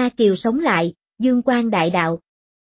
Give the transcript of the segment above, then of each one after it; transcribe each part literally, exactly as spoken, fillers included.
A Kiều sống lại, Dương Quang đại đạo.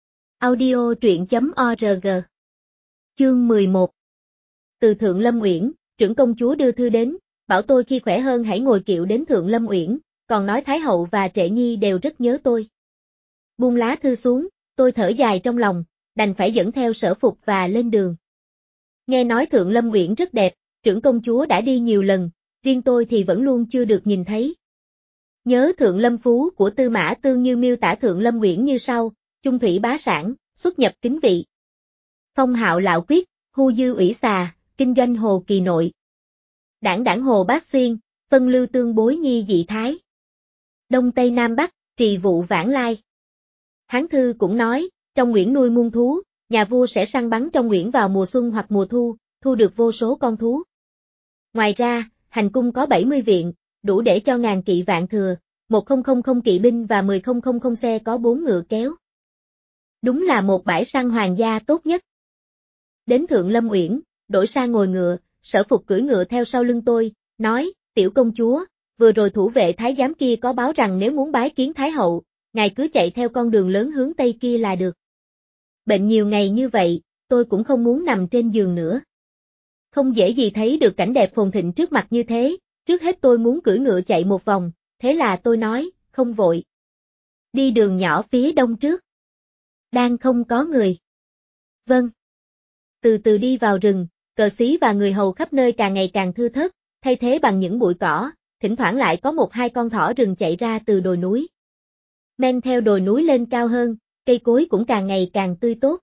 Audio truyện chấm org. Chương mười một. Từ Thượng Lâm Uyển, trưởng công chúa đưa thư đến, bảo tôi khi khỏe hơn hãy ngồi kiệu đến Thượng Lâm Uyển, còn nói Thái hậu và Trệ Nhi đều rất nhớ tôi. Buông lá thư xuống, tôi thở dài trong lòng, đành phải dẫn theo Sở Phục và lên đường. Nghe nói Thượng Lâm Uyển rất đẹp, trưởng công chúa đã đi nhiều lần, riêng tôi thì vẫn luôn chưa được nhìn thấy. Nhớ Thượng Lâm Phú của Tư Mã Tương Như miêu tả Thượng Lâm Uyển như sau: trung thủy bá sản, xuất nhập kính vị. Phong hạo lạo quyết, hu dư ủy xà, kinh doanh hồ kỳ nội. Đảng đảng hồ bát xuyên, phân lưu tương bối nhi dị thái. Đông Tây Nam Bắc, trì vụ vãng lai. Hán thư cũng nói, trong Uyển nuôi muôn thú, nhà vua sẽ săn bắn trong Uyển vào mùa xuân hoặc mùa thu, thu được vô số con thú. Ngoài ra, hành cung có bảy mươi viện, đủ để cho ngàn kỵ vạn thừa, một nghìn kỵ binh và mười nghìn xe có bốn ngựa kéo. Đúng là một bãi săn hoàng gia tốt nhất. Đến Thượng Lâm Uyển, đổi sang ngồi ngựa, Sở Phục cưỡi ngựa theo sau lưng tôi, nói, tiểu công chúa, vừa rồi thủ vệ thái giám kia có báo rằng nếu muốn bái kiến Thái hậu, ngài cứ chạy theo con đường lớn hướng Tây kia là được. Bệnh nhiều ngày như vậy, tôi cũng không muốn nằm trên giường nữa. Không dễ gì thấy được cảnh đẹp phồn thịnh trước mặt như thế, trước hết tôi muốn cưỡi ngựa chạy một vòng, thế là tôi nói, không vội. Đi đường nhỏ phía đông trước. Đang không có người. Vâng. Từ từ đi vào rừng, cờ xí và người hầu khắp nơi càng ngày càng thưa thớt, thay thế bằng những bụi cỏ, thỉnh thoảng lại có một hai con thỏ rừng chạy ra từ đồi núi. Men theo đồi núi lên cao hơn, cây cối cũng càng ngày càng tươi tốt.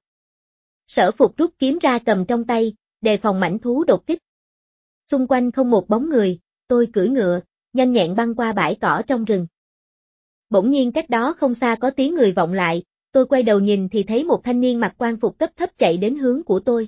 Sở Phục rút kiếm ra cầm trong tay, đề phòng mãnh thú đột kích. Xung quanh không một bóng người, tôi cưỡi ngựa, nhanh nhẹn băng qua bãi cỏ trong rừng. Bỗng nhiên cách đó không xa có tiếng người vọng lại, tôi quay đầu nhìn thì thấy một thanh niên mặc quan phục cấp thấp chạy đến hướng của tôi.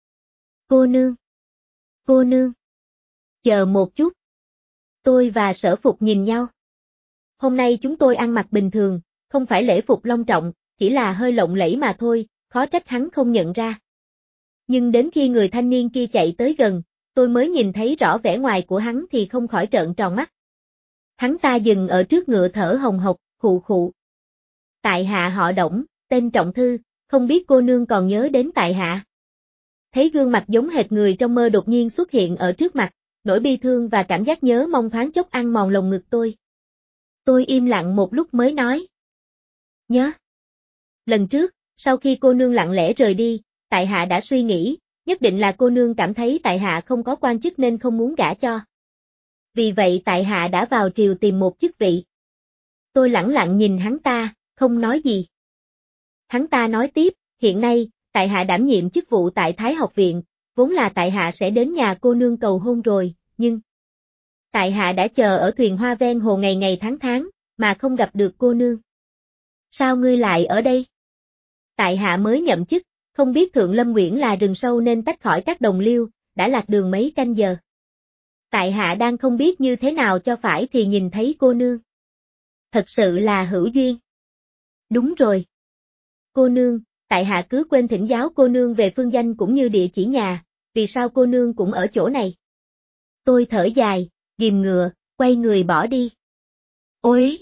Cô nương! Cô nương! Chờ một chút! Tôi và Sở Phục nhìn nhau. Hôm nay chúng tôi ăn mặc bình thường, không phải lễ phục long trọng, chỉ là hơi lộng lẫy mà thôi, khó trách hắn không nhận ra. Nhưng đến khi người thanh niên kia chạy tới gần, tôi mới nhìn thấy rõ vẻ ngoài của hắn thì không khỏi trợn tròn mắt. Hắn ta dừng ở trước ngựa thở hồng hộc, khụ khụ. Tại hạ họ Đổng, tên Trọng Thư, không biết cô nương còn nhớ đến tại hạ. Thấy gương mặt giống hệt người trong mơ đột nhiên xuất hiện ở trước mặt, nỗi bi thương và cảm giác nhớ mong thoáng chốc ăn mòn lồng ngực tôi. Tôi im lặng một lúc mới nói. Nhớ. Lần trước, sau khi cô nương lặng lẽ rời đi, tại hạ đã suy nghĩ, nhất định là cô nương cảm thấy tại hạ không có quan chức nên không muốn gả cho. Vì vậy tại hạ đã vào triều tìm một chức vị. Tôi lẳng lặng nhìn hắn ta, không nói gì. Hắn ta nói tiếp, hiện nay, tại hạ đảm nhiệm chức vụ tại Thái học viện, vốn là tại hạ sẽ đến nhà cô nương cầu hôn rồi, nhưng... Tại hạ đã chờ ở thuyền hoa ven hồ ngày ngày tháng tháng, mà không gặp được cô nương. Sao ngươi lại ở đây? Tại hạ mới nhậm chức, không biết Thượng Lâm Uyển là rừng sâu nên tách khỏi các đồng liêu, đã lạc đường mấy canh giờ. Tại hạ đang không biết như thế nào cho phải thì nhìn thấy cô nương. Thật sự là hữu duyên. Đúng rồi. Cô nương, tại hạ cứ quên thỉnh giáo cô nương về phương danh cũng như địa chỉ nhà, vì sao cô nương cũng ở chỗ này? Tôi thở dài, ghìm ngựa, quay người bỏ đi. Ôi!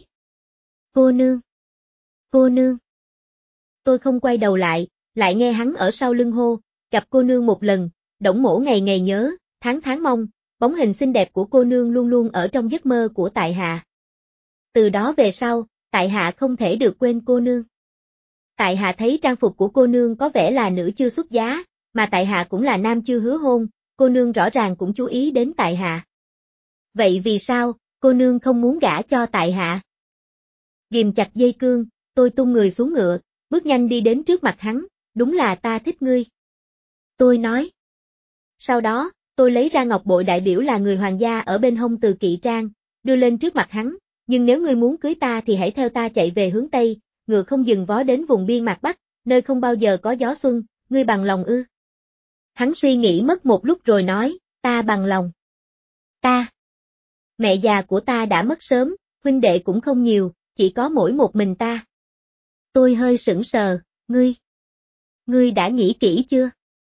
Cô nương! Cô nương! Tôi không quay đầu lại, lại nghe hắn ở sau lưng hô, gặp cô nương một lần, Đổng mỗ ngày ngày nhớ, tháng tháng mong, bóng hình xinh đẹp của cô nương luôn luôn ở trong giấc mơ của tại hạ. Từ đó về sau, tại hạ không thể được quên cô nương. Tại hạ thấy trang phục của cô nương có vẻ là nữ chưa xuất giá, mà tại hạ cũng là nam chưa hứa hôn, cô nương rõ ràng cũng chú ý đến tại hạ. Vậy vì sao, cô nương không muốn gả cho tại hạ? Ghìm chặt dây cương, tôi tung người xuống ngựa, bước nhanh đi đến trước mặt hắn, đúng là ta thích ngươi. Tôi nói. Sau đó, tôi lấy ra ngọc bội đại biểu là người hoàng gia ở bên hông Từ Kỵ Trang, đưa lên trước mặt hắn, nhưng nếu ngươi muốn cưới ta thì hãy theo ta chạy về hướng Tây, ngựa không dừng vó đến vùng biên mạc Bắc, nơi không bao giờ có gió xuân, ngươi bằng lòng ư? Hắn suy nghĩ mất một lúc rồi nói, ta bằng lòng. Ta. Mẹ già của ta đã mất sớm, huynh đệ cũng không nhiều, chỉ có mỗi một mình ta. Tôi hơi sững sờ, ngươi. Ngươi đã nghĩ kỹ chưa?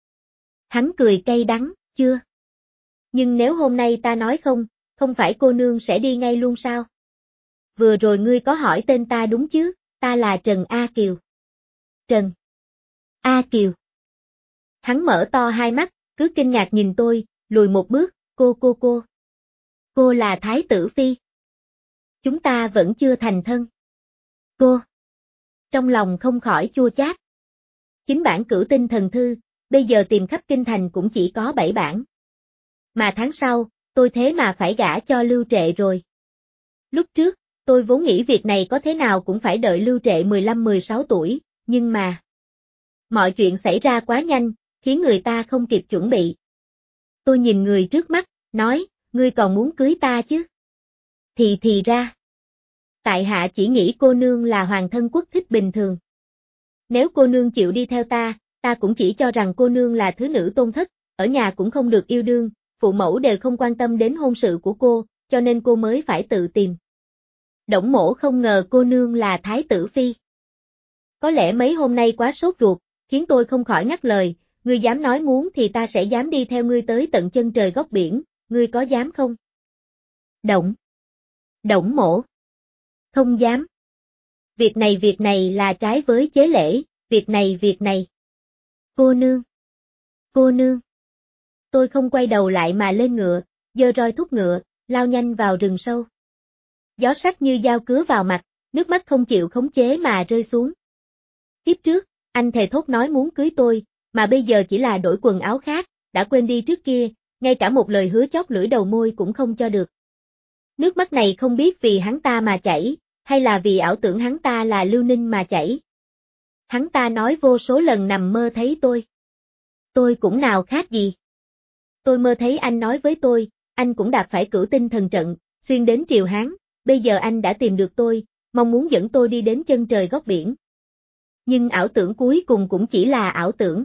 Hắn cười cay đắng, chưa. Nhưng nếu hôm nay ta nói không, không phải cô nương sẽ đi ngay luôn sao? vừa rồi ngươi có hỏi tên ta đúng chứ, ta là Trần A Kiều. Trần A Kiều. Hắn mở to hai mắt, cứ kinh ngạc nhìn tôi, lùi một bước, cô cô cô. Cô là Thái tử Phi. Chúng ta vẫn chưa thành thân. Cô. Trong lòng không khỏi chua chát. Chính bản Cửu Tinh Thần Thư, bây giờ tìm khắp kinh thành cũng chỉ có bảy bản. Mà tháng sau, tôi thế mà phải gả cho Lưu Trệ rồi. Lúc trước, tôi vốn nghĩ việc này có thế nào cũng phải đợi Lưu Trệ mười lăm mười sáu tuổi, nhưng mà... mọi chuyện xảy ra quá nhanh, khiến người ta không kịp chuẩn bị. Tôi nhìn người trước mắt, nói, ngươi còn muốn cưới ta chứ? Thì thì ra. Tại hạ chỉ nghĩ cô nương là hoàng thân quốc thích bình thường. Nếu cô nương chịu đi theo ta, ta cũng chỉ cho rằng cô nương là thứ nữ tôn thất, ở nhà cũng không được yêu đương, phụ mẫu đều không quan tâm đến hôn sự của cô, cho nên cô mới phải tự tìm. Đổng mỗ không ngờ cô nương là Thái tử Phi. Có lẽ mấy hôm nay quá sốt ruột, khiến tôi không khỏi ngắt lời, ngươi dám nói muốn thì ta sẽ dám đi theo ngươi tới tận chân trời góc biển, ngươi có dám không? Đổng. Đổng mỗ. Không dám. Việc này việc này là trái với chế lễ, việc này việc này. Cô nương. Cô nương. Tôi không quay đầu lại mà lên ngựa, giơ roi thúc ngựa, lao nhanh vào rừng sâu. Gió sắc như dao cứa vào mặt, nước mắt không chịu khống chế mà rơi xuống. Kiếp trước, anh thề thốt nói muốn cưới tôi, mà bây giờ chỉ là đổi quần áo khác, đã quên đi trước kia, ngay cả một lời hứa chót lưỡi đầu môi cũng không cho được. Nước mắt này không biết vì hắn ta mà chảy, hay là vì ảo tưởng hắn ta là Lưu Ninh mà chảy. Hắn ta nói vô số lần nằm mơ thấy tôi. Tôi cũng nào khác gì. Tôi mơ thấy anh nói với tôi, anh cũng đạp phải Cửu Tinh Thần Trận, xuyên đến Triều Hán, bây giờ anh đã tìm được tôi, mong muốn dẫn tôi đi đến chân trời góc biển. Nhưng ảo tưởng cuối cùng cũng chỉ là ảo tưởng.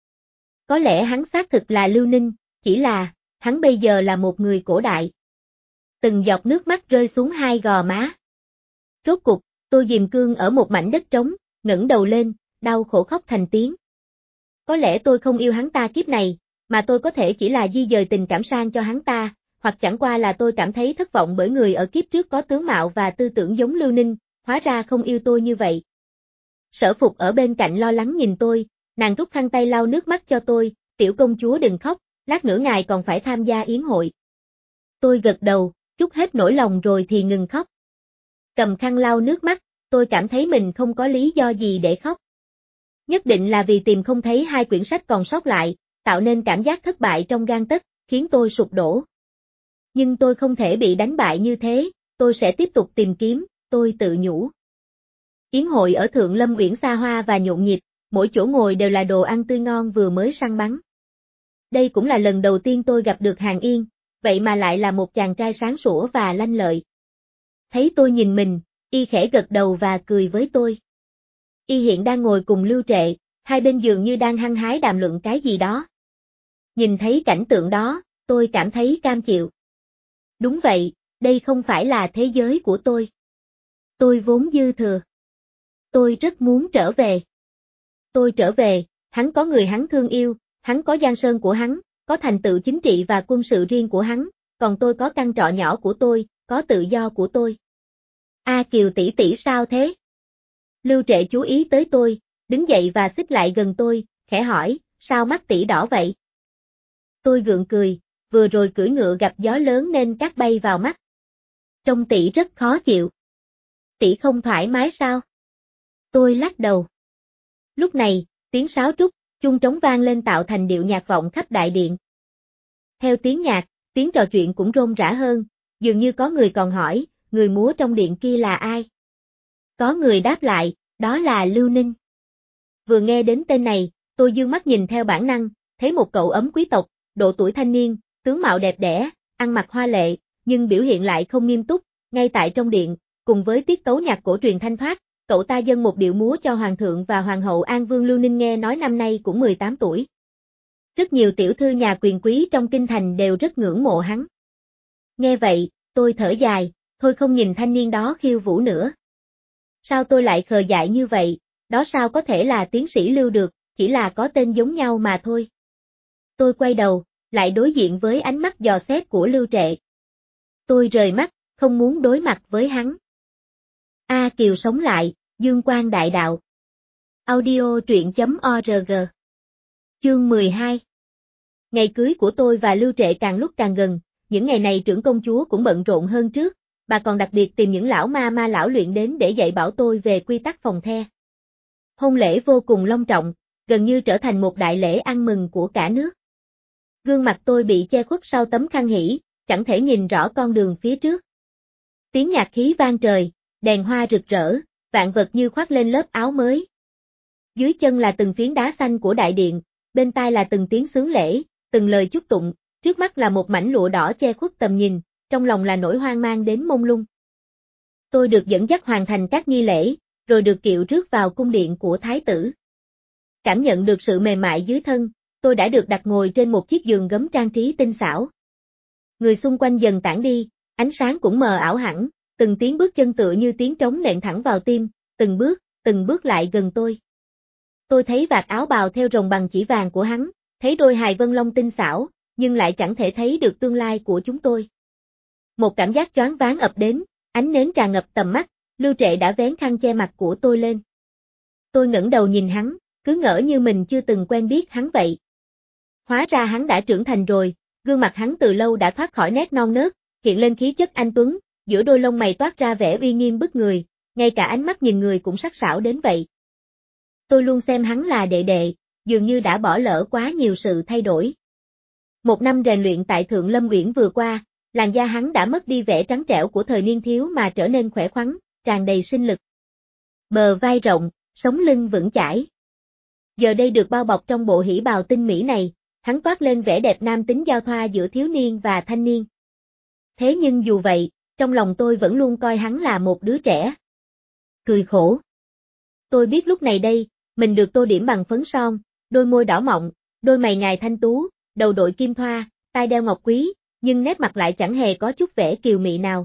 Có lẽ hắn xác thực là Lưu Ninh, chỉ là, hắn bây giờ là một người cổ đại. Từng giọt nước mắt rơi xuống hai gò má. Rốt cục, tôi dìm cương ở một mảnh đất trống, ngẩng đầu lên, đau khổ khóc thành tiếng. Có lẽ tôi không yêu hắn ta kiếp này, mà tôi có thể chỉ là di dời tình cảm sang cho hắn ta, hoặc chẳng qua là tôi cảm thấy thất vọng bởi người ở kiếp trước có tướng mạo và tư tưởng giống Lưu Ninh, hóa ra không yêu tôi như vậy. Sở Phục ở bên cạnh lo lắng nhìn tôi, nàng rút khăn tay lau nước mắt cho tôi, tiểu công chúa đừng khóc, lát nữa ngài còn phải tham gia yến hội. Tôi gật đầu, trút hết nỗi lòng rồi thì ngừng khóc. Cầm khăn lau nước mắt, tôi cảm thấy mình không có lý do gì để khóc. Nhất định là vì tìm không thấy hai quyển sách còn sót lại, tạo nên cảm giác thất bại trong gang tấc, khiến tôi sụp đổ. Nhưng tôi không thể bị đánh bại như thế, tôi sẽ tiếp tục tìm kiếm, tôi tự nhủ. Yến hội ở Thượng Lâm Uyển xa hoa và nhộn nhịp, mỗi chỗ ngồi đều là đồ ăn tươi ngon vừa mới săn bắn. Đây cũng là lần đầu tiên tôi gặp được Hàn Yên, vậy mà lại là một chàng trai sáng sủa và lanh lợi. Thấy tôi nhìn mình, y khẽ gật đầu và cười với tôi. Y hiện đang ngồi cùng Lưu Trệ, hai bên giường như đang hăng hái đàm luận cái gì đó. Nhìn thấy cảnh tượng đó, tôi cảm thấy cam chịu. Đúng vậy, đây không phải là thế giới của tôi. Tôi vốn dư thừa. Tôi rất muốn trở về. Tôi trở về, hắn có người hắn thương yêu, hắn có giang sơn của hắn, có thành tựu chính trị và quân sự riêng của hắn, còn tôi có căn trọ nhỏ của tôi, có tự do của tôi. A Kiều tỷ tỷ sao thế? Lưu Trệ chú ý tới tôi, đứng dậy và xích lại gần tôi, khẽ hỏi, sao mắt tỷ đỏ vậy? Tôi gượng cười, vừa rồi cưỡi ngựa gặp gió lớn nên cát bay vào mắt. Trông tỷ rất khó chịu. Tỷ không thoải mái sao? Tôi lắc đầu. Lúc này, tiếng sáo trúc, chuông trống vang lên tạo thành điệu nhạc vọng khắp đại điện. Theo tiếng nhạc, tiếng trò chuyện cũng rôm rã hơn, dường như có người còn hỏi, người múa trong điện kia là ai? Có người đáp lại, đó là Lưu Ninh. Vừa nghe đến tên này, tôi dương mắt nhìn theo bản năng, thấy một cậu ấm quý tộc, độ tuổi thanh niên, tướng mạo đẹp đẽ, ăn mặc hoa lệ, nhưng biểu hiện lại không nghiêm túc, ngay tại trong điện, cùng với tiết tấu nhạc cổ truyền thanh thoát, cậu ta dâng một điệu múa cho hoàng thượng và hoàng hậu An Vương Lưu Ninh nghe nói năm nay cũng mười tám tuổi. Rất nhiều tiểu thư nhà quyền quý trong kinh thành đều rất ngưỡng mộ hắn. Nghe vậy, tôi thở dài, thôi không nhìn thanh niên đó khiêu vũ nữa. Sao tôi lại khờ dại như vậy, đó sao có thể là tiến sĩ Lưu được, chỉ là có tên giống nhau mà thôi. Tôi quay đầu, lại đối diện với ánh mắt dò xét của Lưu Trệ. Tôi rời mắt, không muốn đối mặt với hắn. A Kiều sống lại, dương quang đại đạo. Audio truyện chấm org. Chương mười hai. Ngày cưới của tôi và Lưu Trệ càng lúc càng gần, những ngày này trưởng công chúa cũng bận rộn hơn trước, bà còn đặc biệt tìm những lão ma ma lão luyện đến để dạy bảo tôi về quy tắc phòng the. Hôn lễ vô cùng long trọng, gần như trở thành một đại lễ ăn mừng của cả nước. Gương mặt tôi bị che khuất sau tấm khăn hỉ, chẳng thể nhìn rõ con đường phía trước. Tiếng nhạc khí vang trời, đèn hoa rực rỡ, vạn vật như khoác lên lớp áo mới. Dưới chân là từng phiến đá xanh của đại điện, bên tai là từng tiếng xướng lễ, từng lời chúc tụng, trước mắt là một mảnh lụa đỏ che khuất tầm nhìn, trong lòng là nỗi hoang mang đến mông lung. Tôi được dẫn dắt hoàn thành các nghi lễ, rồi được kiệu rước vào cung điện của thái tử. Cảm nhận được sự mềm mại dưới thân, tôi đã được đặt ngồi trên một chiếc giường gấm trang trí tinh xảo. Người xung quanh dần tản đi, ánh sáng cũng mờ ảo hẳn, từng tiếng bước chân tựa như tiếng trống nện thẳng vào tim, từng bước, từng bước lại gần tôi. Tôi thấy vạt áo bào theo rồng bằng chỉ vàng của hắn, thấy đôi hài vân long tinh xảo, nhưng lại chẳng thể thấy được tương lai của chúng tôi. Một cảm giác choáng váng ập đến, ánh nến tràn ngập tầm mắt, Lưu Trệ đã vén khăn che mặt của tôi lên. Tôi ngẩng đầu nhìn hắn, cứ ngỡ như mình chưa từng quen biết hắn vậy. Hóa ra hắn đã trưởng thành rồi, gương mặt hắn từ lâu đã thoát khỏi nét non nớt, hiện lên khí chất anh tuấn, giữa đôi lông mày toát ra vẻ uy nghiêm bức người, ngay cả ánh mắt nhìn người cũng sắc sảo đến vậy. Tôi luôn xem hắn là đệ đệ, dường như đã bỏ lỡ quá nhiều sự thay đổi. Một năm rèn luyện tại Thượng Lâm Uyển vừa qua, làn da hắn đã mất đi vẻ trắng trẻo của thời niên thiếu mà trở nên khỏe khoắn, tràn đầy sinh lực. Bờ vai rộng, sống lưng vững chãi. Giờ đây được bao bọc trong bộ hỉ bào tinh mỹ này, hắn toát lên vẻ đẹp nam tính giao thoa giữa thiếu niên và thanh niên. Thế nhưng dù vậy, trong lòng tôi vẫn luôn coi hắn là một đứa trẻ. Cười khổ. Tôi biết lúc này đây, mình được tô điểm bằng phấn son, đôi môi đỏ mọng, đôi mày ngài thanh tú, đầu đội kim thoa, tai đeo ngọc quý, nhưng nét mặt lại chẳng hề có chút vẻ kiều mị nào.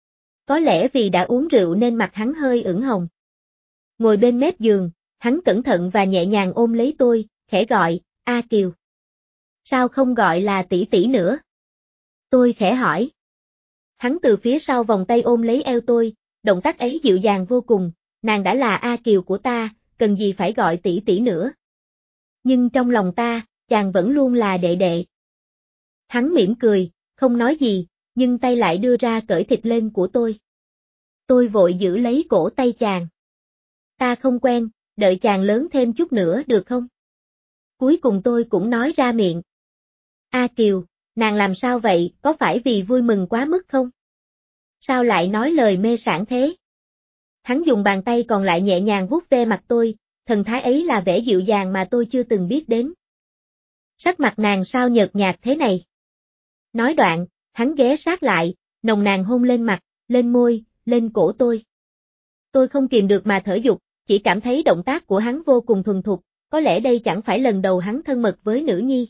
Có lẽ vì đã uống rượu nên mặt hắn hơi ửng hồng. Ngồi bên mép giường, hắn cẩn thận và nhẹ nhàng ôm lấy tôi, khẽ gọi, A Kiều. Sao không gọi là tỷ tỷ nữa? Tôi khẽ hỏi. Hắn từ phía sau vòng tay ôm lấy eo tôi, động tác ấy dịu dàng vô cùng, nàng đã là A Kiều của ta, cần gì phải gọi tỷ tỷ nữa. Nhưng trong lòng ta, chàng vẫn luôn là đệ đệ. Hắn mỉm cười, không nói gì, nhưng tay lại đưa ra cởi thịt lên của tôi. Tôi vội giữ lấy cổ tay chàng. Ta không quen, đợi chàng lớn thêm chút nữa được không? Cuối cùng tôi cũng nói ra miệng. A Kiều, nàng làm sao vậy, có phải vì vui mừng quá mức không? Sao lại nói lời mê sảng thế? Hắn dùng bàn tay còn lại nhẹ nhàng vuốt ve mặt tôi, thần thái ấy là vẻ dịu dàng mà tôi chưa từng biết đến. Sắc mặt nàng sao nhợt nhạt thế này? Nói đoạn, hắn ghé sát lại, nồng nàn hôn lên mặt, lên môi, lên cổ tôi. Tôi không kìm được mà thở dục, chỉ cảm thấy động tác của hắn vô cùng thuần thục, có lẽ đây chẳng phải lần đầu hắn thân mật với nữ nhi.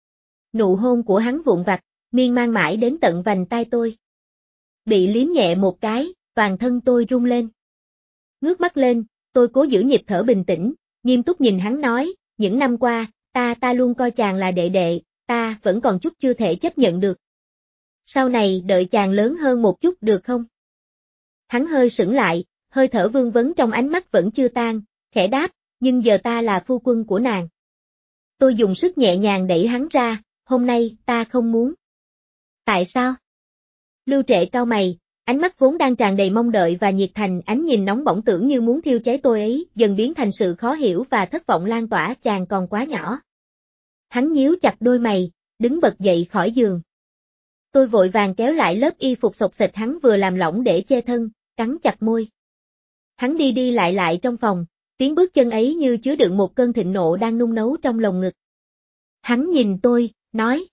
Nụ hôn của hắn vụn vặt, miên man mãi đến tận vành tai tôi. Bị liếm nhẹ một cái, toàn thân tôi rung lên. Ngước mắt lên, tôi cố giữ nhịp thở bình tĩnh, nghiêm túc nhìn hắn nói, những năm qua, ta ta luôn coi chàng là đệ đệ, ta vẫn còn chút chưa thể chấp nhận được. Sau này đợi chàng lớn hơn một chút được không? Hắn hơi sững lại, hơi thở vương vấn trong ánh mắt vẫn chưa tan, khẽ đáp, nhưng giờ ta là phu quân của nàng. Tôi dùng sức nhẹ nhàng đẩy hắn ra, hôm nay ta không muốn. Tại sao? Lưu Trệ cau mày, ánh mắt vốn đang tràn đầy mong đợi và nhiệt thành, ánh nhìn nóng bỏng tưởng như muốn thiêu cháy tôi ấy, dần biến thành sự khó hiểu và thất vọng lan tỏa, chàng còn quá nhỏ. Hắn nhíu chặt đôi mày, đứng bật dậy khỏi giường. Tôi vội vàng kéo lại lớp y phục xộc xệch hắn vừa làm lỏng để che thân, cắn chặt môi. Hắn đi đi lại lại trong phòng, tiếng bước chân ấy như chứa đựng một cơn thịnh nộ đang nung nấu trong lồng ngực. Hắn nhìn tôi, nói.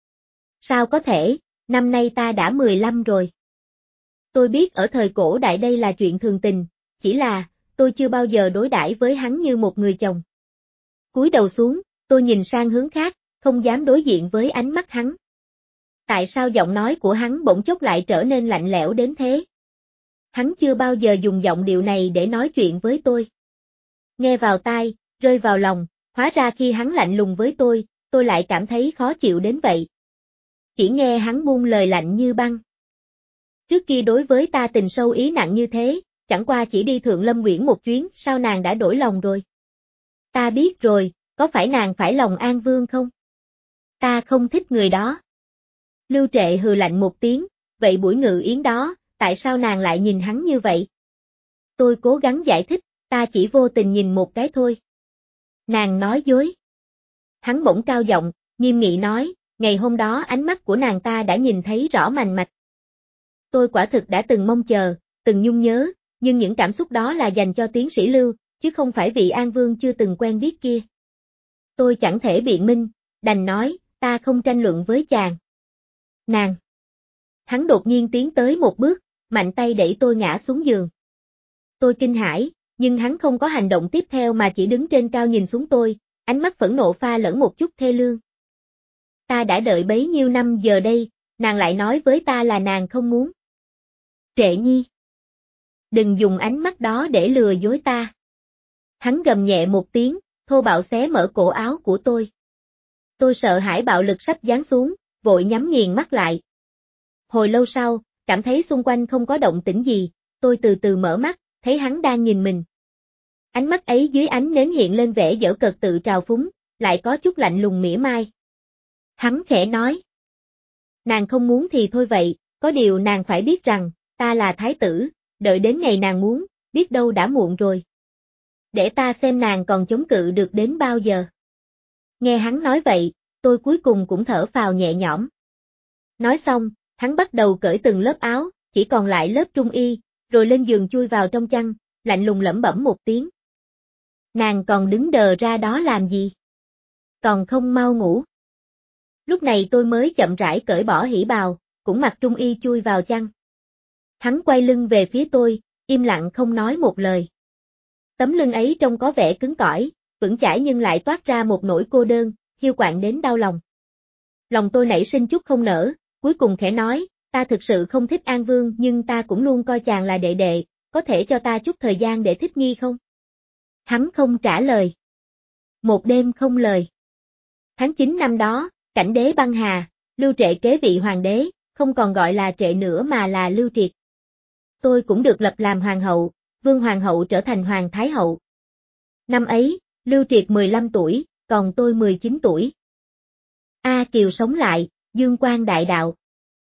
Sao có thể, năm nay ta đã mười lăm rồi. Tôi biết ở thời cổ đại đây là chuyện thường tình, chỉ là, tôi chưa bao giờ đối đãi với hắn như một người chồng. Cúi đầu xuống, tôi nhìn sang hướng khác, không dám đối diện với ánh mắt hắn. Tại sao giọng nói của hắn bỗng chốc lại trở nên lạnh lẽo đến thế? Hắn chưa bao giờ dùng giọng điệu này để nói chuyện với tôi. Nghe vào tai, rơi vào lòng, hóa ra khi hắn lạnh lùng với tôi, tôi lại cảm thấy khó chịu đến vậy. Chỉ nghe hắn buông lời lạnh như băng. Trước kia đối với ta tình sâu ý nặng như thế, chẳng qua chỉ đi Thượng Lâm Uyển một chuyến, sao nàng đã đổi lòng rồi? Ta biết rồi, có phải nàng phải lòng An Vương không? Ta không thích người đó. Lưu Trệ hừ lạnh một tiếng, vậy buổi ngự yến đó, tại sao nàng lại nhìn hắn như vậy? Tôi cố gắng giải thích, ta chỉ vô tình nhìn một cái thôi. Nàng nói dối. Hắn bỗng cao giọng, nghiêm nghị nói, ngày hôm đó ánh mắt của nàng ta đã nhìn thấy rõ mành mạch. Tôi quả thực đã từng mong chờ, từng nhung nhớ, nhưng những cảm xúc đó là dành cho tiến sĩ Lưu, chứ không phải vị An Vương chưa từng quen biết kia. Tôi chẳng thể biện minh, đành nói, ta không tranh luận với chàng. Nàng. Hắn đột nhiên tiến tới một bước, mạnh tay đẩy tôi ngã xuống giường. Tôi kinh hãi, nhưng hắn không có hành động tiếp theo mà chỉ đứng trên cao nhìn xuống tôi, ánh mắt phẫn nộ pha lẫn một chút thê lương. Ta đã đợi bấy nhiêu năm giờ đây, nàng lại nói với ta là nàng không muốn. Trệ Nhi. Đừng dùng ánh mắt đó để lừa dối ta. Hắn gầm nhẹ một tiếng, thô bạo xé mở cổ áo của tôi. Tôi sợ hãi bạo lực sắp giáng xuống, vội nhắm nghiền mắt lại. Hồi lâu sau, cảm thấy xung quanh không có động tĩnh gì, tôi từ từ mở mắt, thấy hắn đang nhìn mình. Ánh mắt ấy dưới ánh nến hiện lên vẻ giễu cợt tự trào phúng, lại có chút lạnh lùng mỉa mai. Hắn khẽ nói. Nàng không muốn thì thôi vậy, có điều nàng phải biết rằng, ta là thái tử, đợi đến ngày nàng muốn, biết đâu đã muộn rồi. Để ta xem nàng còn chống cự được đến bao giờ. Nghe hắn nói vậy, tôi cuối cùng cũng thở phào nhẹ nhõm. Nói xong, hắn bắt đầu cởi từng lớp áo, chỉ còn lại lớp trung y, rồi lên giường chui vào trong chăn, lạnh lùng lẩm bẩm một tiếng. Nàng còn đứng đờ ra đó làm gì? Còn không mau ngủ. Lúc này tôi mới chậm rãi cởi bỏ hỉ bào, cũng mặc trung y chui vào chăn. Hắn quay lưng về phía tôi, im lặng không nói một lời. Tấm lưng ấy trông có vẻ cứng cỏi, vững chãi nhưng lại toát ra một nỗi cô đơn, hiu quạnh đến đau lòng. Lòng tôi nảy sinh chút không nỡ, cuối cùng khẽ nói, ta thực sự không thích An Vương nhưng ta cũng luôn coi chàng là đệ đệ, có thể cho ta chút thời gian để thích nghi không? Hắn không trả lời. Một đêm không lời. Tháng chín năm đó, cảnh đế băng hà, Lưu Trệ kế vị hoàng đế, không còn gọi là Trệ nữa mà là Lưu Triệt. Tôi cũng được lập làm hoàng hậu, Vương hoàng hậu trở thành hoàng thái hậu. Năm ấy, Lưu Triệt mười lăm tuổi, còn tôi mười chín tuổi. A Kiều sống lại, Dương Quang đại đạo.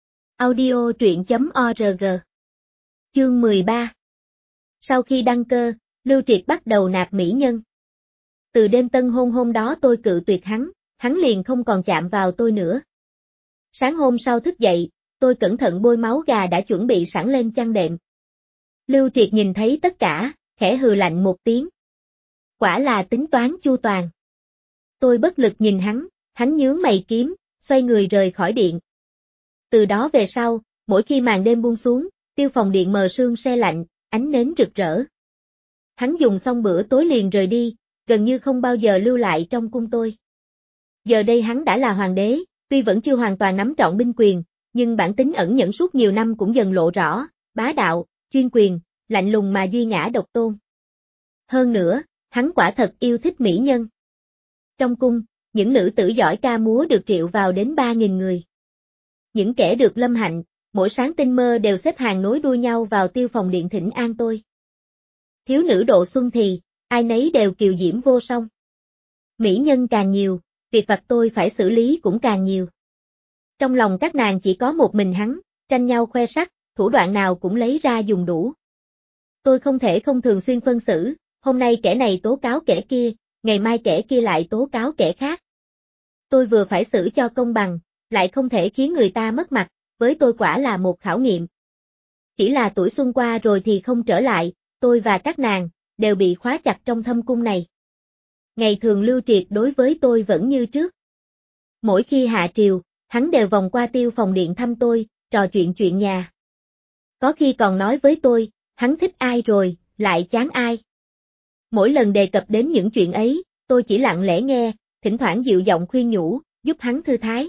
Audio truyện chấm org. Chương mười ba. Sau khi đăng cơ, Lưu Triệt bắt đầu nạp mỹ nhân. Từ đêm tân hôn hôm đó tôi cự tuyệt hắn, hắn liền không còn chạm vào tôi nữa. Sáng hôm sau thức dậy, tôi cẩn thận bôi máu gà đã chuẩn bị sẵn lên chăn đệm. Lưu Triệt nhìn thấy tất cả, khẽ hừ lạnh một tiếng. Quả là tính toán chu toàn. Tôi bất lực nhìn hắn, hắn nhướng mày kiếm, xoay người rời khỏi điện. Từ đó về sau, mỗi khi màn đêm buông xuống, tiêu phòng điện mờ sương se lạnh, ánh nến rực rỡ. Hắn dùng xong bữa tối liền rời đi, gần như không bao giờ lưu lại trong cung tôi. Giờ đây hắn đã là hoàng đế, tuy vẫn chưa hoàn toàn nắm trọn binh quyền, nhưng bản tính ẩn nhẫn suốt nhiều năm cũng dần lộ rõ, bá đạo, chuyên quyền, lạnh lùng mà duy ngã độc tôn. Hơn nữa, hắn quả thật yêu thích mỹ nhân. Trong cung, những nữ tử giỏi ca múa được triệu vào đến ba nghìn người. Những kẻ được lâm hạnh, mỗi sáng tinh mơ đều xếp hàng nối đuôi nhau vào tiêu phòng điện thỉnh an tôi. Thiếu nữ độ xuân thì, ai nấy đều kiều diễm vô song. Mỹ nhân càng nhiều, việc vặt tôi phải xử lý cũng càng nhiều. Trong lòng các nàng chỉ có một mình hắn, tranh nhau khoe sắc, thủ đoạn nào cũng lấy ra dùng đủ. Tôi không thể không thường xuyên phân xử, hôm nay kẻ này tố cáo kẻ kia, ngày mai kẻ kia lại tố cáo kẻ khác. Tôi vừa phải xử cho công bằng, lại không thể khiến người ta mất mặt, với tôi quả là một khảo nghiệm. Chỉ là tuổi xuân qua rồi thì không trở lại, tôi và các nàng, đều bị khóa chặt trong thâm cung này. Ngày thường Lưu Triệt đối với tôi vẫn như trước. Mỗi khi hạ triều, hắn đều vòng qua tiêu phòng điện thăm tôi, trò chuyện chuyện nhà. Có khi còn nói với tôi, hắn thích ai rồi, lại chán ai. Mỗi lần đề cập đến những chuyện ấy, tôi chỉ lặng lẽ nghe, thỉnh thoảng dịu giọng khuyên nhủ, giúp hắn thư thái.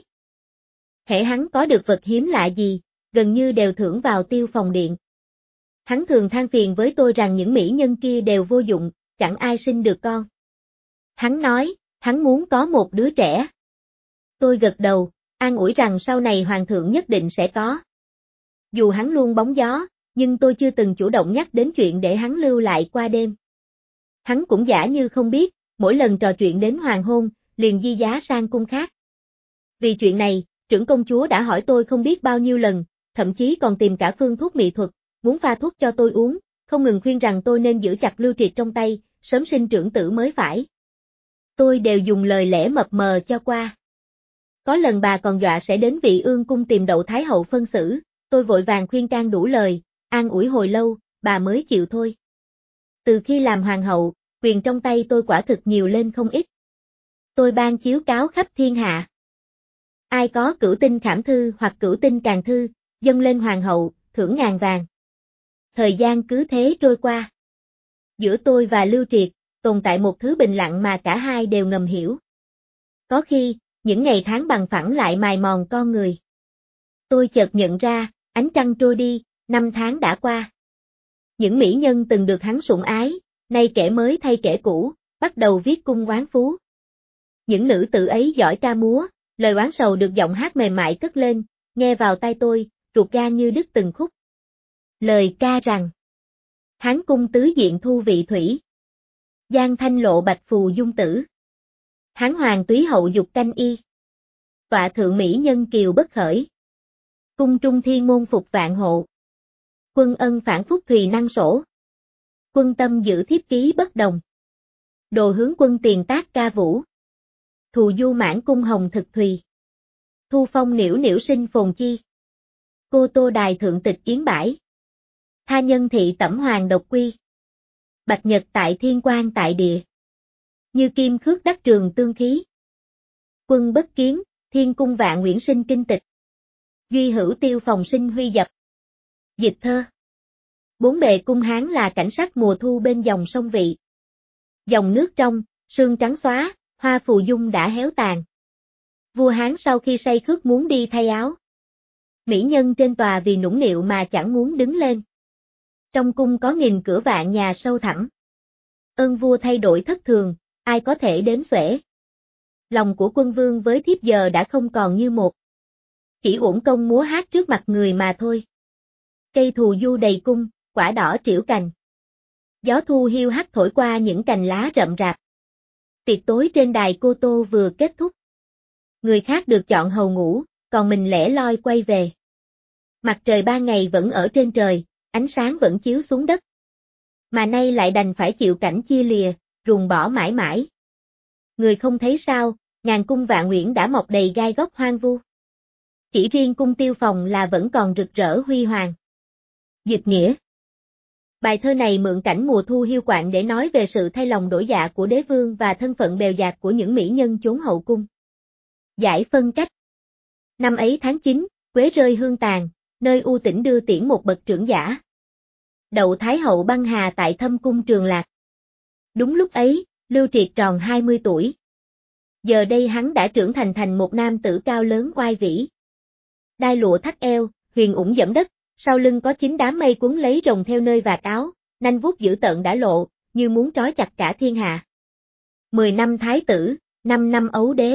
Hễ hắn có được vật hiếm lạ gì, gần như đều thưởng vào tiêu phòng điện. Hắn thường than phiền với tôi rằng những mỹ nhân kia đều vô dụng, chẳng ai sinh được con. Hắn nói, hắn muốn có một đứa trẻ. Tôi gật đầu, an ủi rằng sau này hoàng thượng nhất định sẽ có. Dù hắn luôn bóng gió, nhưng tôi chưa từng chủ động nhắc đến chuyện để hắn lưu lại qua đêm. Hắn cũng giả như không biết, mỗi lần trò chuyện đến hoàng hôn, liền di giá sang cung khác. Vì chuyện này, trưởng công chúa đã hỏi tôi không biết bao nhiêu lần, thậm chí còn tìm cả phương thuốc mỹ thuật, muốn pha thuốc cho tôi uống, không ngừng khuyên rằng tôi nên giữ chặt Lưu Triệt trong tay, sớm sinh trưởng tử mới phải. Tôi đều dùng lời lẽ mập mờ cho qua. Có lần bà còn dọa sẽ đến Vị Ương cung tìm Đậu Thái hậu phân xử, tôi vội vàng khuyên can đủ lời, an ủi hồi lâu, bà mới chịu thôi. Từ khi làm hoàng hậu, quyền trong tay tôi quả thực nhiều lên không ít. Tôi ban chiếu cáo khắp thiên hạ. Ai có cửu tinh khảm thư hoặc cửu tinh càn thư, dâng lên hoàng hậu, thưởng ngàn vàng. Thời gian cứ thế trôi qua. Giữa tôi và Lưu Triệt, tồn tại một thứ bình lặng mà cả hai đều ngầm hiểu. Có khi, những ngày tháng bằng phẳng lại mài mòn con người. Tôi chợt nhận ra, ánh trăng trôi đi, năm tháng đã qua. Những mỹ nhân từng được hắn sủng ái, nay kẻ mới thay kẻ cũ, bắt đầu viết cung oán phú. Những nữ tử ấy giỏi ca múa, lời oán sầu được giọng hát mềm mại cất lên, nghe vào tai tôi, ruột gan như đứt từng khúc. Lời ca rằng: Hán cung tứ diện thu vị thủy, giang thanh lộ bạch phù dung tử, Hán hoàng túy hậu dục canh y, tọa thượng mỹ nhân kiều bất khởi, cung trung thiên môn phục vạn hộ, quân ân phản phúc thùy năng sổ, quân tâm giữ thiếp ký bất đồng, đồ hướng quân tiền tác ca vũ, thù du mãn cung hồng thực thùy, thu phong niễu niễu sinh phồn chi, cô tô đài thượng tịch yến bãi, tha nhân thị tẩm hoàng độc quy, bạch nhật tại thiên quan tại địa, như kim khước đắc trường tương khí, quân bất kiến, thiên cung vạn nguyễn sinh kinh tịch, duy hữu tiêu phòng sinh huy dập. Dịch thơ. Bốn bề cung Hán là cảnh sắc mùa thu bên dòng sông Vị. Dòng nước trong, sương trắng xóa, hoa phù dung đã héo tàn. Vua Hán sau khi say khước muốn đi thay áo. Mỹ nhân trên tòa vì nũng nịu mà chẳng muốn đứng lên. Trong cung có nghìn cửa vạn nhà sâu thẳm. Ơn vua thay đổi thất thường, ai có thể đếm xuể. Lòng của quân vương với thiếp giờ đã không còn như một. Chỉ uổng công múa hát trước mặt người mà thôi. Cây thù du đầy cung, quả đỏ trĩu cành. Gió thu hiu hắt thổi qua những cành lá rậm rạp. Tiệc tối trên đài Cô Tô vừa kết thúc. Người khác được chọn hầu ngũ, còn mình lẻ loi quay về. Mặt trời ban ngày vẫn ở trên trời, ánh sáng vẫn chiếu xuống đất. Mà nay lại đành phải chịu cảnh chia lìa, ruồng bỏ mãi mãi. Người không thấy sao, ngàn cung vạn nguyễn đã mọc đầy gai góc hoang vu. Chỉ riêng cung Tiêu Phòng là vẫn còn rực rỡ huy hoàng. Dịch nghĩa. Bài thơ này mượn cảnh mùa thu hiu quạnh để nói về sự thay lòng đổi dạ của đế vương và thân phận bèo dạt của những mỹ nhân chốn hậu cung. Giải phân cách. Năm ấy tháng chín, quế rơi hương tàn, nơi u tĩnh đưa tiễn một bậc trưởng giả. Đậu Thái hậu băng hà tại Thâm cung Trường Lạc. Đúng lúc ấy, Lưu Triệt tròn hai mươi tuổi. Giờ đây hắn đã trưởng thành thành một nam tử cao lớn oai vĩ. Đai lụa thắt eo, huyền ủng dẫm đất, sau lưng có chín đám mây cuốn lấy rồng theo nơi vạt áo, nanh vuốt dữ tợn đã lộ, như muốn trói chặt cả thiên hạ. Mười năm thái tử, năm năm ấu đế.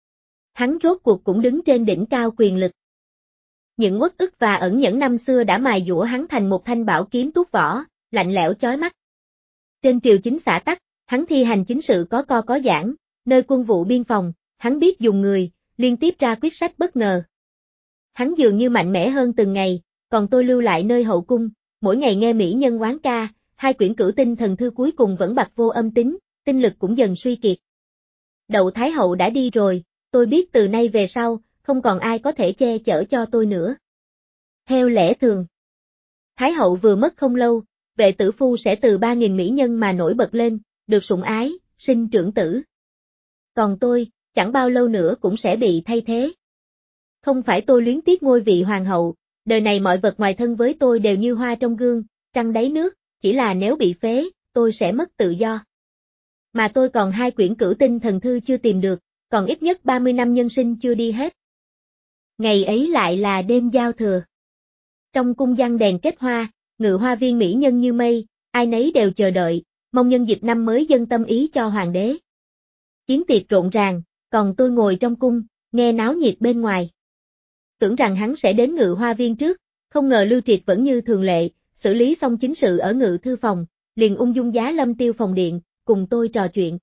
Hắn rốt cuộc cũng đứng trên đỉnh cao quyền lực. Những uất ức và ẩn nhẫn năm xưa đã mài dũa hắn thành một thanh bảo kiếm túc vỏ, lạnh lẽo chói mắt. Trên triều chính xã tắc, hắn thi hành chính sự có co có giãn, nơi quân vụ biên phòng, hắn biết dùng người, liên tiếp ra quyết sách bất ngờ. Hắn dường như mạnh mẽ hơn từng ngày, còn tôi lưu lại nơi hậu cung, mỗi ngày nghe mỹ nhân oán ca, hai quyển cửu tinh thần thư cuối cùng vẫn bặt vô âm tín, tinh lực cũng dần suy kiệt. Đậu Thái hậu đã đi rồi, tôi biết từ nay về sau, không còn ai có thể che chở cho tôi nữa. Theo lẽ thường, Thái hậu vừa mất không lâu, Vệ Tử Phu sẽ từ ba nghìn mỹ nhân mà nổi bật lên, được sủng ái, sinh trưởng tử. Còn tôi, chẳng bao lâu nữa cũng sẽ bị thay thế. Không phải tôi luyến tiếc ngôi vị hoàng hậu, đời này mọi vật ngoài thân với tôi đều như hoa trong gương, trăng đáy nước, chỉ là nếu bị phế, tôi sẽ mất tự do. Mà tôi còn hai quyển cửu tinh thần thư chưa tìm được, còn ít nhất ba mươi năm nhân sinh chưa đi hết. Ngày ấy lại là đêm giao thừa. Trong cung giăng đèn kết hoa, ngự hoa viên mỹ nhân như mây, ai nấy đều chờ đợi, mong nhân dịp năm mới dâng tâm ý cho hoàng đế. Yến tiệc rộn ràng, còn tôi ngồi trong cung, nghe náo nhiệt bên ngoài. Tưởng rằng hắn sẽ đến ngự hoa viên trước, không ngờ Lưu Triệt vẫn như thường lệ, xử lý xong chính sự ở ngự thư phòng, liền ung dung giá lâm Tiêu phòng điện, cùng tôi trò chuyện.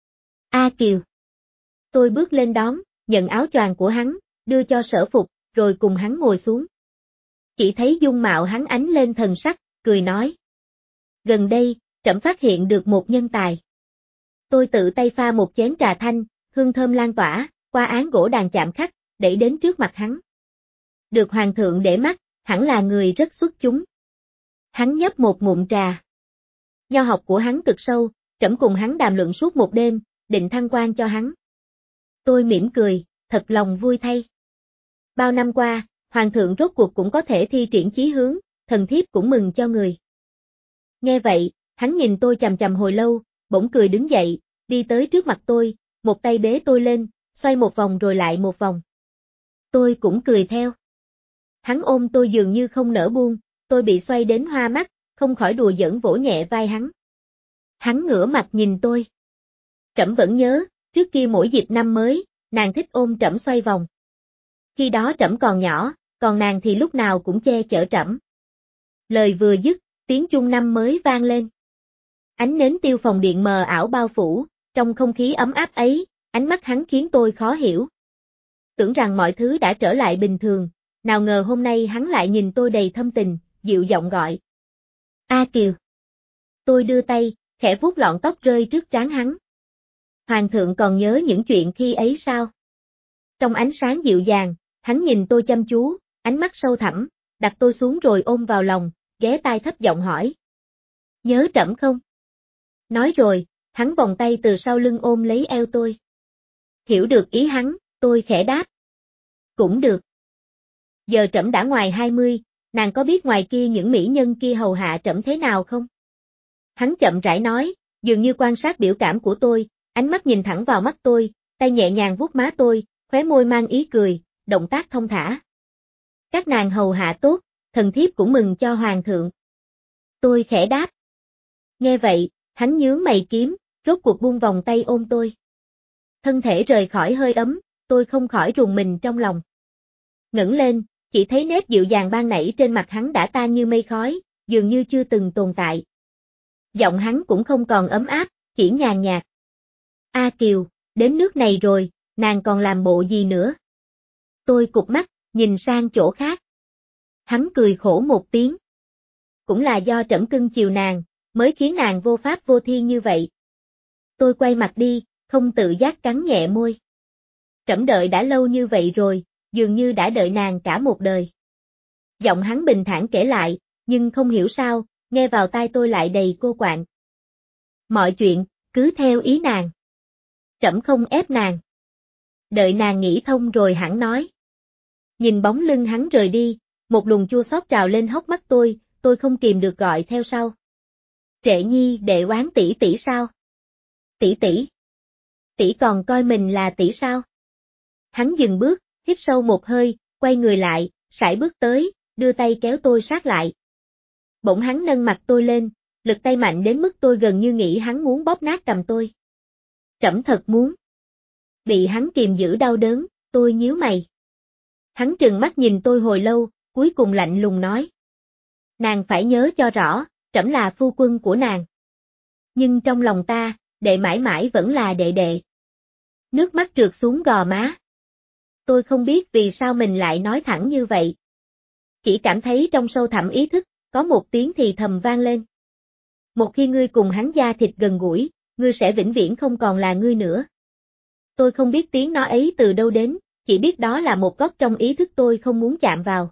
A Kiều. Tôi bước lên đón, nhận áo choàng của hắn, đưa cho Sở Phục, rồi cùng hắn ngồi xuống. Chỉ thấy dung mạo hắn ánh lên thần sắc, cười nói. Gần đây, trẫm phát hiện được một nhân tài. Tôi tự tay pha một chén trà thanh, hương thơm lan tỏa, qua án gỗ đàn chạm khắc, đẩy đến trước mặt hắn. Được hoàng thượng để mắt, hẳn là người rất xuất chúng. Hắn nhấp một ngụm trà. Nho học của hắn cực sâu, trẫm cùng hắn đàm luận suốt một đêm, định thăng quan cho hắn. Tôi mỉm cười, thật lòng vui thay. Bao năm qua, hoàng thượng rốt cuộc cũng có thể thi triển chí hướng, thần thiếp cũng mừng cho người. Nghe vậy, hắn nhìn tôi chằm chằm hồi lâu, bỗng cười đứng dậy, đi tới trước mặt tôi, một tay bế tôi lên, xoay một vòng rồi lại một vòng. Tôi cũng cười theo. Hắn ôm tôi dường như không nỡ buông, tôi bị xoay đến hoa mắt, không khỏi đùa giỡn vỗ nhẹ vai hắn. Hắn ngửa mặt nhìn tôi. Trẫm vẫn nhớ, trước kia mỗi dịp năm mới, nàng thích ôm trẫm xoay vòng. Khi đó trẫm còn nhỏ, còn nàng thì lúc nào cũng che chở trẫm. Lời vừa dứt, tiếng chuông năm mới vang lên. Ánh nến Tiêu phòng điện mờ ảo bao phủ, trong không khí ấm áp ấy, ánh mắt hắn khiến tôi khó hiểu. Tưởng rằng mọi thứ đã trở lại bình thường, nào ngờ hôm nay hắn lại nhìn tôi đầy thâm tình, dịu giọng gọi. A Kiều. Tôi đưa tay, khẽ vuốt lọn tóc rơi trước trán hắn. Hoàng thượng còn nhớ những chuyện khi ấy sao? Trong ánh sáng dịu dàng, hắn nhìn tôi chăm chú, ánh mắt sâu thẳm, đặt tôi xuống rồi ôm vào lòng, ghé tai thấp giọng hỏi. Nhớ trẫm không? Nói rồi, hắn vòng tay từ sau lưng ôm lấy eo tôi. Hiểu được ý hắn, tôi khẽ đáp. Cũng được. Giờ trẫm đã ngoài hai mươi, nàng có biết ngoài kia những mỹ nhân kia hầu hạ trẫm thế nào không? Hắn chậm rãi nói, dường như quan sát biểu cảm của tôi, ánh mắt nhìn thẳng vào mắt tôi, tay nhẹ nhàng vuốt má tôi, khóe môi mang ý cười, động tác thông thả. Các nàng hầu hạ tốt, thần thiếp cũng mừng cho hoàng thượng. Tôi khẽ đáp. Nghe vậy, hắn nhướng mày kiếm, rốt cuộc buông vòng tay ôm tôi. Thân thể rời khỏi hơi ấm, tôi không khỏi rùng mình trong lòng. Ngẩng lên, chỉ thấy nét dịu dàng ban nãy trên mặt hắn đã tan như mây khói, dường như chưa từng tồn tại. Giọng hắn cũng không còn ấm áp, chỉ nhàn nhạt. A Kiều, đến nước này rồi, nàng còn làm bộ gì nữa? Tôi cụp mắt, nhìn sang chỗ khác. Hắn cười khổ một tiếng. Cũng là do trẫm cưng chiều nàng, mới khiến nàng vô pháp vô thiên như vậy. Tôi quay mặt đi, không tự giác cắn nhẹ môi. Trẫm đợi đã lâu như vậy rồi, dường như đã đợi nàng cả một đời. Giọng hắn bình thản kể lại, nhưng không hiểu sao, nghe vào tai tôi lại đầy cô quạnh. Mọi chuyện, cứ theo ý nàng. Trẫm không ép nàng. Đợi nàng nghĩ thông rồi hẳn nói. Nhìn bóng lưng hắn rời đi, một luồng chua xót trào lên hốc mắt tôi, tôi không kìm được gọi theo sau. Trệ nhi đệ oán tỷ tỷ sao? Tỷ tỷ? Tỷ còn coi mình là tỷ sao? Hắn dừng bước, hít sâu một hơi, quay người lại, sải bước tới, đưa tay kéo tôi sát lại. Bỗng hắn nâng mặt tôi lên, lực tay mạnh đến mức tôi gần như nghĩ hắn muốn bóp nát cầm tôi. Trẫm thật muốn. Bị hắn kìm giữ đau đớn, tôi nhíu mày. Hắn trừng mắt nhìn tôi hồi lâu, cuối cùng lạnh lùng nói. Nàng phải nhớ cho rõ, trẫm là phu quân của nàng. Nhưng trong lòng ta, đệ mãi mãi vẫn là đệ đệ. Nước mắt trượt xuống gò má. Tôi không biết vì sao mình lại nói thẳng như vậy. Chỉ cảm thấy trong sâu thẳm ý thức, có một tiếng thì thầm vang lên. Một khi ngươi cùng hắn da thịt gần gũi, ngươi sẽ vĩnh viễn không còn là ngươi nữa. Tôi không biết tiếng nói ấy từ đâu đến, chỉ biết đó là một góc trong ý thức tôi không muốn chạm vào.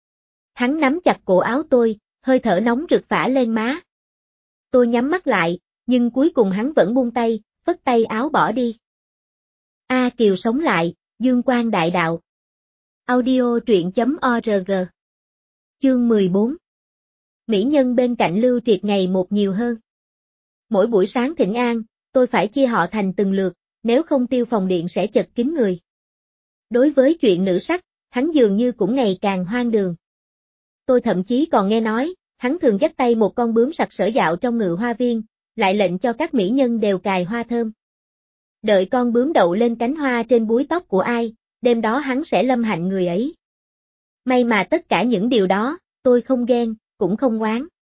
Hắn nắm chặt cổ áo tôi, hơi thở nóng rực phả lên má. Tôi nhắm mắt lại, nhưng cuối cùng hắn vẫn buông tay, phất tay áo bỏ đi. A Kiều sống lại, dương quang đại đạo. Audio truyện chấm org. Chương mười bốn. Mỹ nhân bên cạnh Lưu Triệt ngày một nhiều hơn. Mỗi buổi sáng thỉnh an, tôi phải chia họ thành từng lượt, nếu không Tiêu phòng điện sẽ chật kín người. Đối với chuyện nữ sắc, hắn dường như cũng ngày càng hoang đường. Tôi thậm chí còn nghe nói, hắn thường dắt tay một con bướm sặc sỡ dạo trong ngự hoa viên, lại lệnh cho các mỹ nhân đều cài hoa thơm. Đợi con bướm đậu lên cánh hoa trên búi tóc của ai, đêm đó hắn sẽ lâm hạnh người ấy. May mà tất cả những điều đó, tôi không ghen, cũng không oán.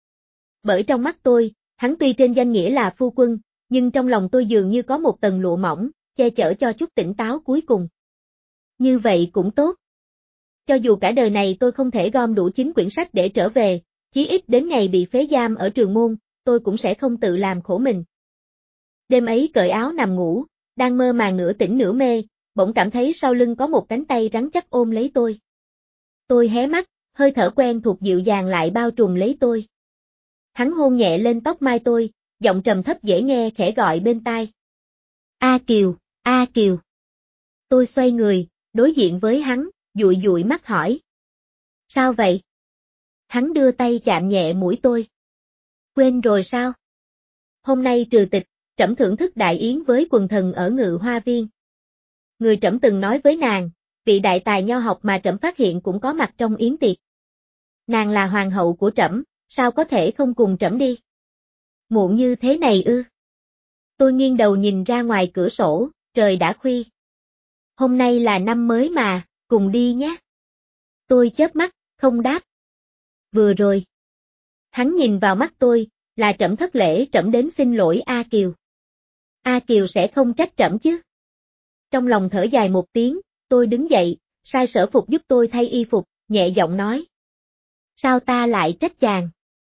Bởi trong mắt tôi, hắn tuy trên danh nghĩa là phu quân, nhưng trong lòng tôi dường như có một tầng lụa mỏng, che chở cho chút tỉnh táo cuối cùng. Như vậy cũng tốt. Cho dù cả đời này tôi không thể gom đủ chín quyển sách để trở về, chí ít đến ngày bị phế giam ở trường môn, tôi cũng sẽ không tự làm khổ mình. Đêm ấy cởi áo nằm ngủ, đang mơ màng nửa tỉnh nửa mê, bỗng cảm thấy sau lưng có một cánh tay rắn chắc ôm lấy tôi. Tôi hé mắt, hơi thở quen thuộc dịu dàng lại bao trùm lấy tôi. Hắn hôn nhẹ lên tóc mai tôi, giọng trầm thấp dễ nghe khẽ gọi bên tai. A Kiều, A Kiều. Tôi xoay người, đối diện với hắn, dụi dụi mắt hỏi. Sao vậy? Hắn đưa tay chạm nhẹ mũi tôi. Quên rồi sao? Hôm nay trừ tịch, trẫm thưởng thức đại yến với quần thần ở Ngự Hoa Viên. Người trẫm từng nói với nàng, vị đại tài nho học mà trẫm phát hiện cũng có mặt trong yến tiệc. Nàng là hoàng hậu của trẫm, sao có thể không cùng trẫm đi? Muộn như thế này ư? Tôi nghiêng đầu nhìn ra ngoài cửa sổ, trời đã khuya. Hôm nay là năm mới mà, cùng đi nhé. Tôi chớp mắt, không đáp. Vừa rồi. Hắn nhìn vào mắt tôi, là trẫm thất lễ, trẫm đến xin lỗi A Kiều. A Kiều sẽ không trách trẫm chứ? Trong lòng thở dài một tiếng, tôi đứng dậy, sai Sở Phục giúp tôi thay y phục, nhẹ giọng nói. Sao ta lại trách chàng?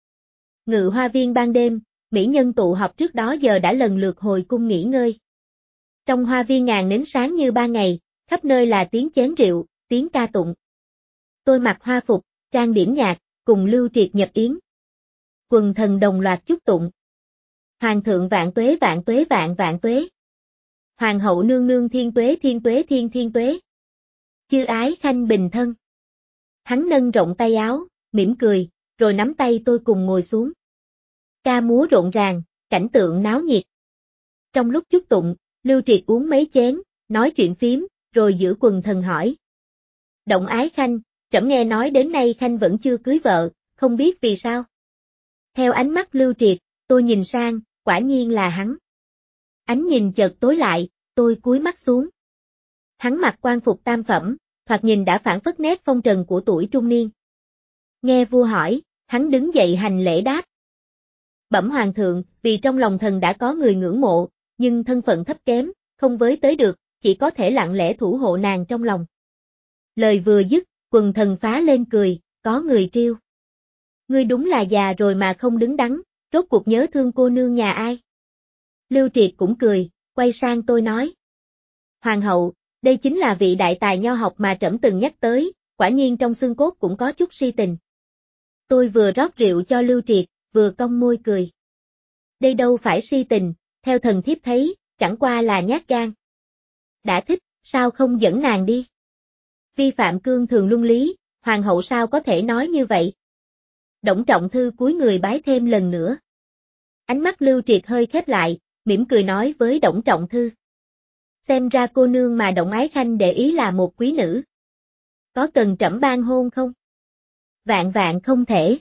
Ngự Hoa Viên ban đêm, mỹ nhân tụ họp trước đó giờ đã lần lượt hồi cung nghỉ ngơi. Trong hoa viên ngàn nến sáng như ba ngày, khắp nơi là tiếng chén rượu, tiếng ca tụng. Tôi mặc hoa phục, trang điểm nhạc, cùng Lưu Triệt nhập yến. Quần thần đồng loạt chúc tụng. Hoàng thượng vạn tuế vạn tuế vạn vạn tuế. Hoàng hậu nương nương thiên tuế thiên tuế thiên thiên tuế. Chư ái khanh bình thân. Hắn nâng rộng tay áo, mỉm cười, rồi nắm tay tôi cùng ngồi xuống. Ca múa rộn ràng, cảnh tượng náo nhiệt. Trong lúc chúc tụng, Lưu Triệt uống mấy chén, nói chuyện phím, rồi giữa quần thần hỏi. Động ái khanh, trẫm nghe nói đến nay khanh vẫn chưa cưới vợ, không biết vì sao. Theo ánh mắt Lưu Triệt, tôi nhìn sang, quả nhiên là hắn. Ánh nhìn chợt tối lại, tôi cúi mắt xuống. Hắn mặc quan phục tam phẩm, thoạt nhìn đã phản phất nét phong trần của tuổi trung niên. Nghe vua hỏi, hắn đứng dậy hành lễ đáp. Bẩm hoàng thượng, vì trong lòng thần đã có người ngưỡng mộ, nhưng thân phận thấp kém, không với tới được, chỉ có thể lặng lẽ thủ hộ nàng trong lòng. Lời vừa dứt, quần thần phá lên cười, có người trêu. Ngươi đúng là già rồi mà không đứng đắn, rốt cuộc nhớ thương cô nương nhà ai? Lưu Triệt cũng cười, quay sang tôi nói. Hoàng hậu, đây chính là vị đại tài nho học mà trẫm từng nhắc tới, quả nhiên trong xương cốt cũng có chút si tình. Tôi vừa rót rượu cho Lưu Triệt, vừa cong môi cười. Đây đâu phải si tình, theo thần thiếp thấy, chẳng qua là nhát gan. Đã thích, sao không dẫn nàng đi? Vi phạm cương thường luân lý, hoàng hậu sao có thể nói như vậy? Đổng Trọng Thư cúi người bái thêm lần nữa. Ánh mắt Lưu Triệt hơi khép lại, mỉm cười nói với Đổng Trọng Thư. Xem ra cô nương mà Động Ái Khanh để ý là một quý nữ. Có cần trẫm ban hôn không? Vạn vạn không thể.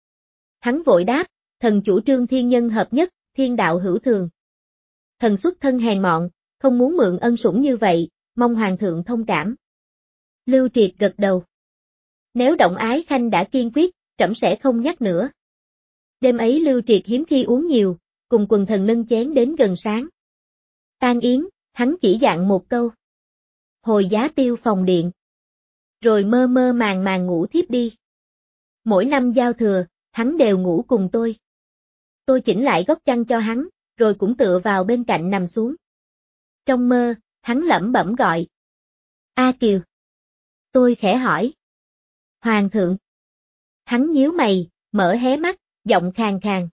Hắn vội đáp, thần chủ trương thiên nhân hợp nhất, thiên đạo hữu thường. Thần xuất thân hèn mọn, không muốn mượn ân sủng như vậy, mong hoàng thượng thông cảm. Lưu Triệt gật đầu. Nếu Động Ái Khanh đã kiên quyết, trẫm sẽ không nhắc nữa. Đêm ấy Lưu Triệt hiếm khi uống nhiều, cùng quần thần nâng chén đến gần sáng. Tan yến, hắn chỉ dặn một câu. Hồi giá tiêu phòng điện. Rồi mơ mơ màng màng ngủ thiếp đi. Mỗi năm giao thừa, hắn đều ngủ cùng tôi. Tôi chỉnh lại góc chăn cho hắn, rồi cũng tựa vào bên cạnh nằm xuống. Trong mơ, hắn lẩm bẩm gọi. A Kiều. Tôi khẽ hỏi. Hoàng thượng. Hắn nhíu mày, mở hé mắt, giọng khàn khàn.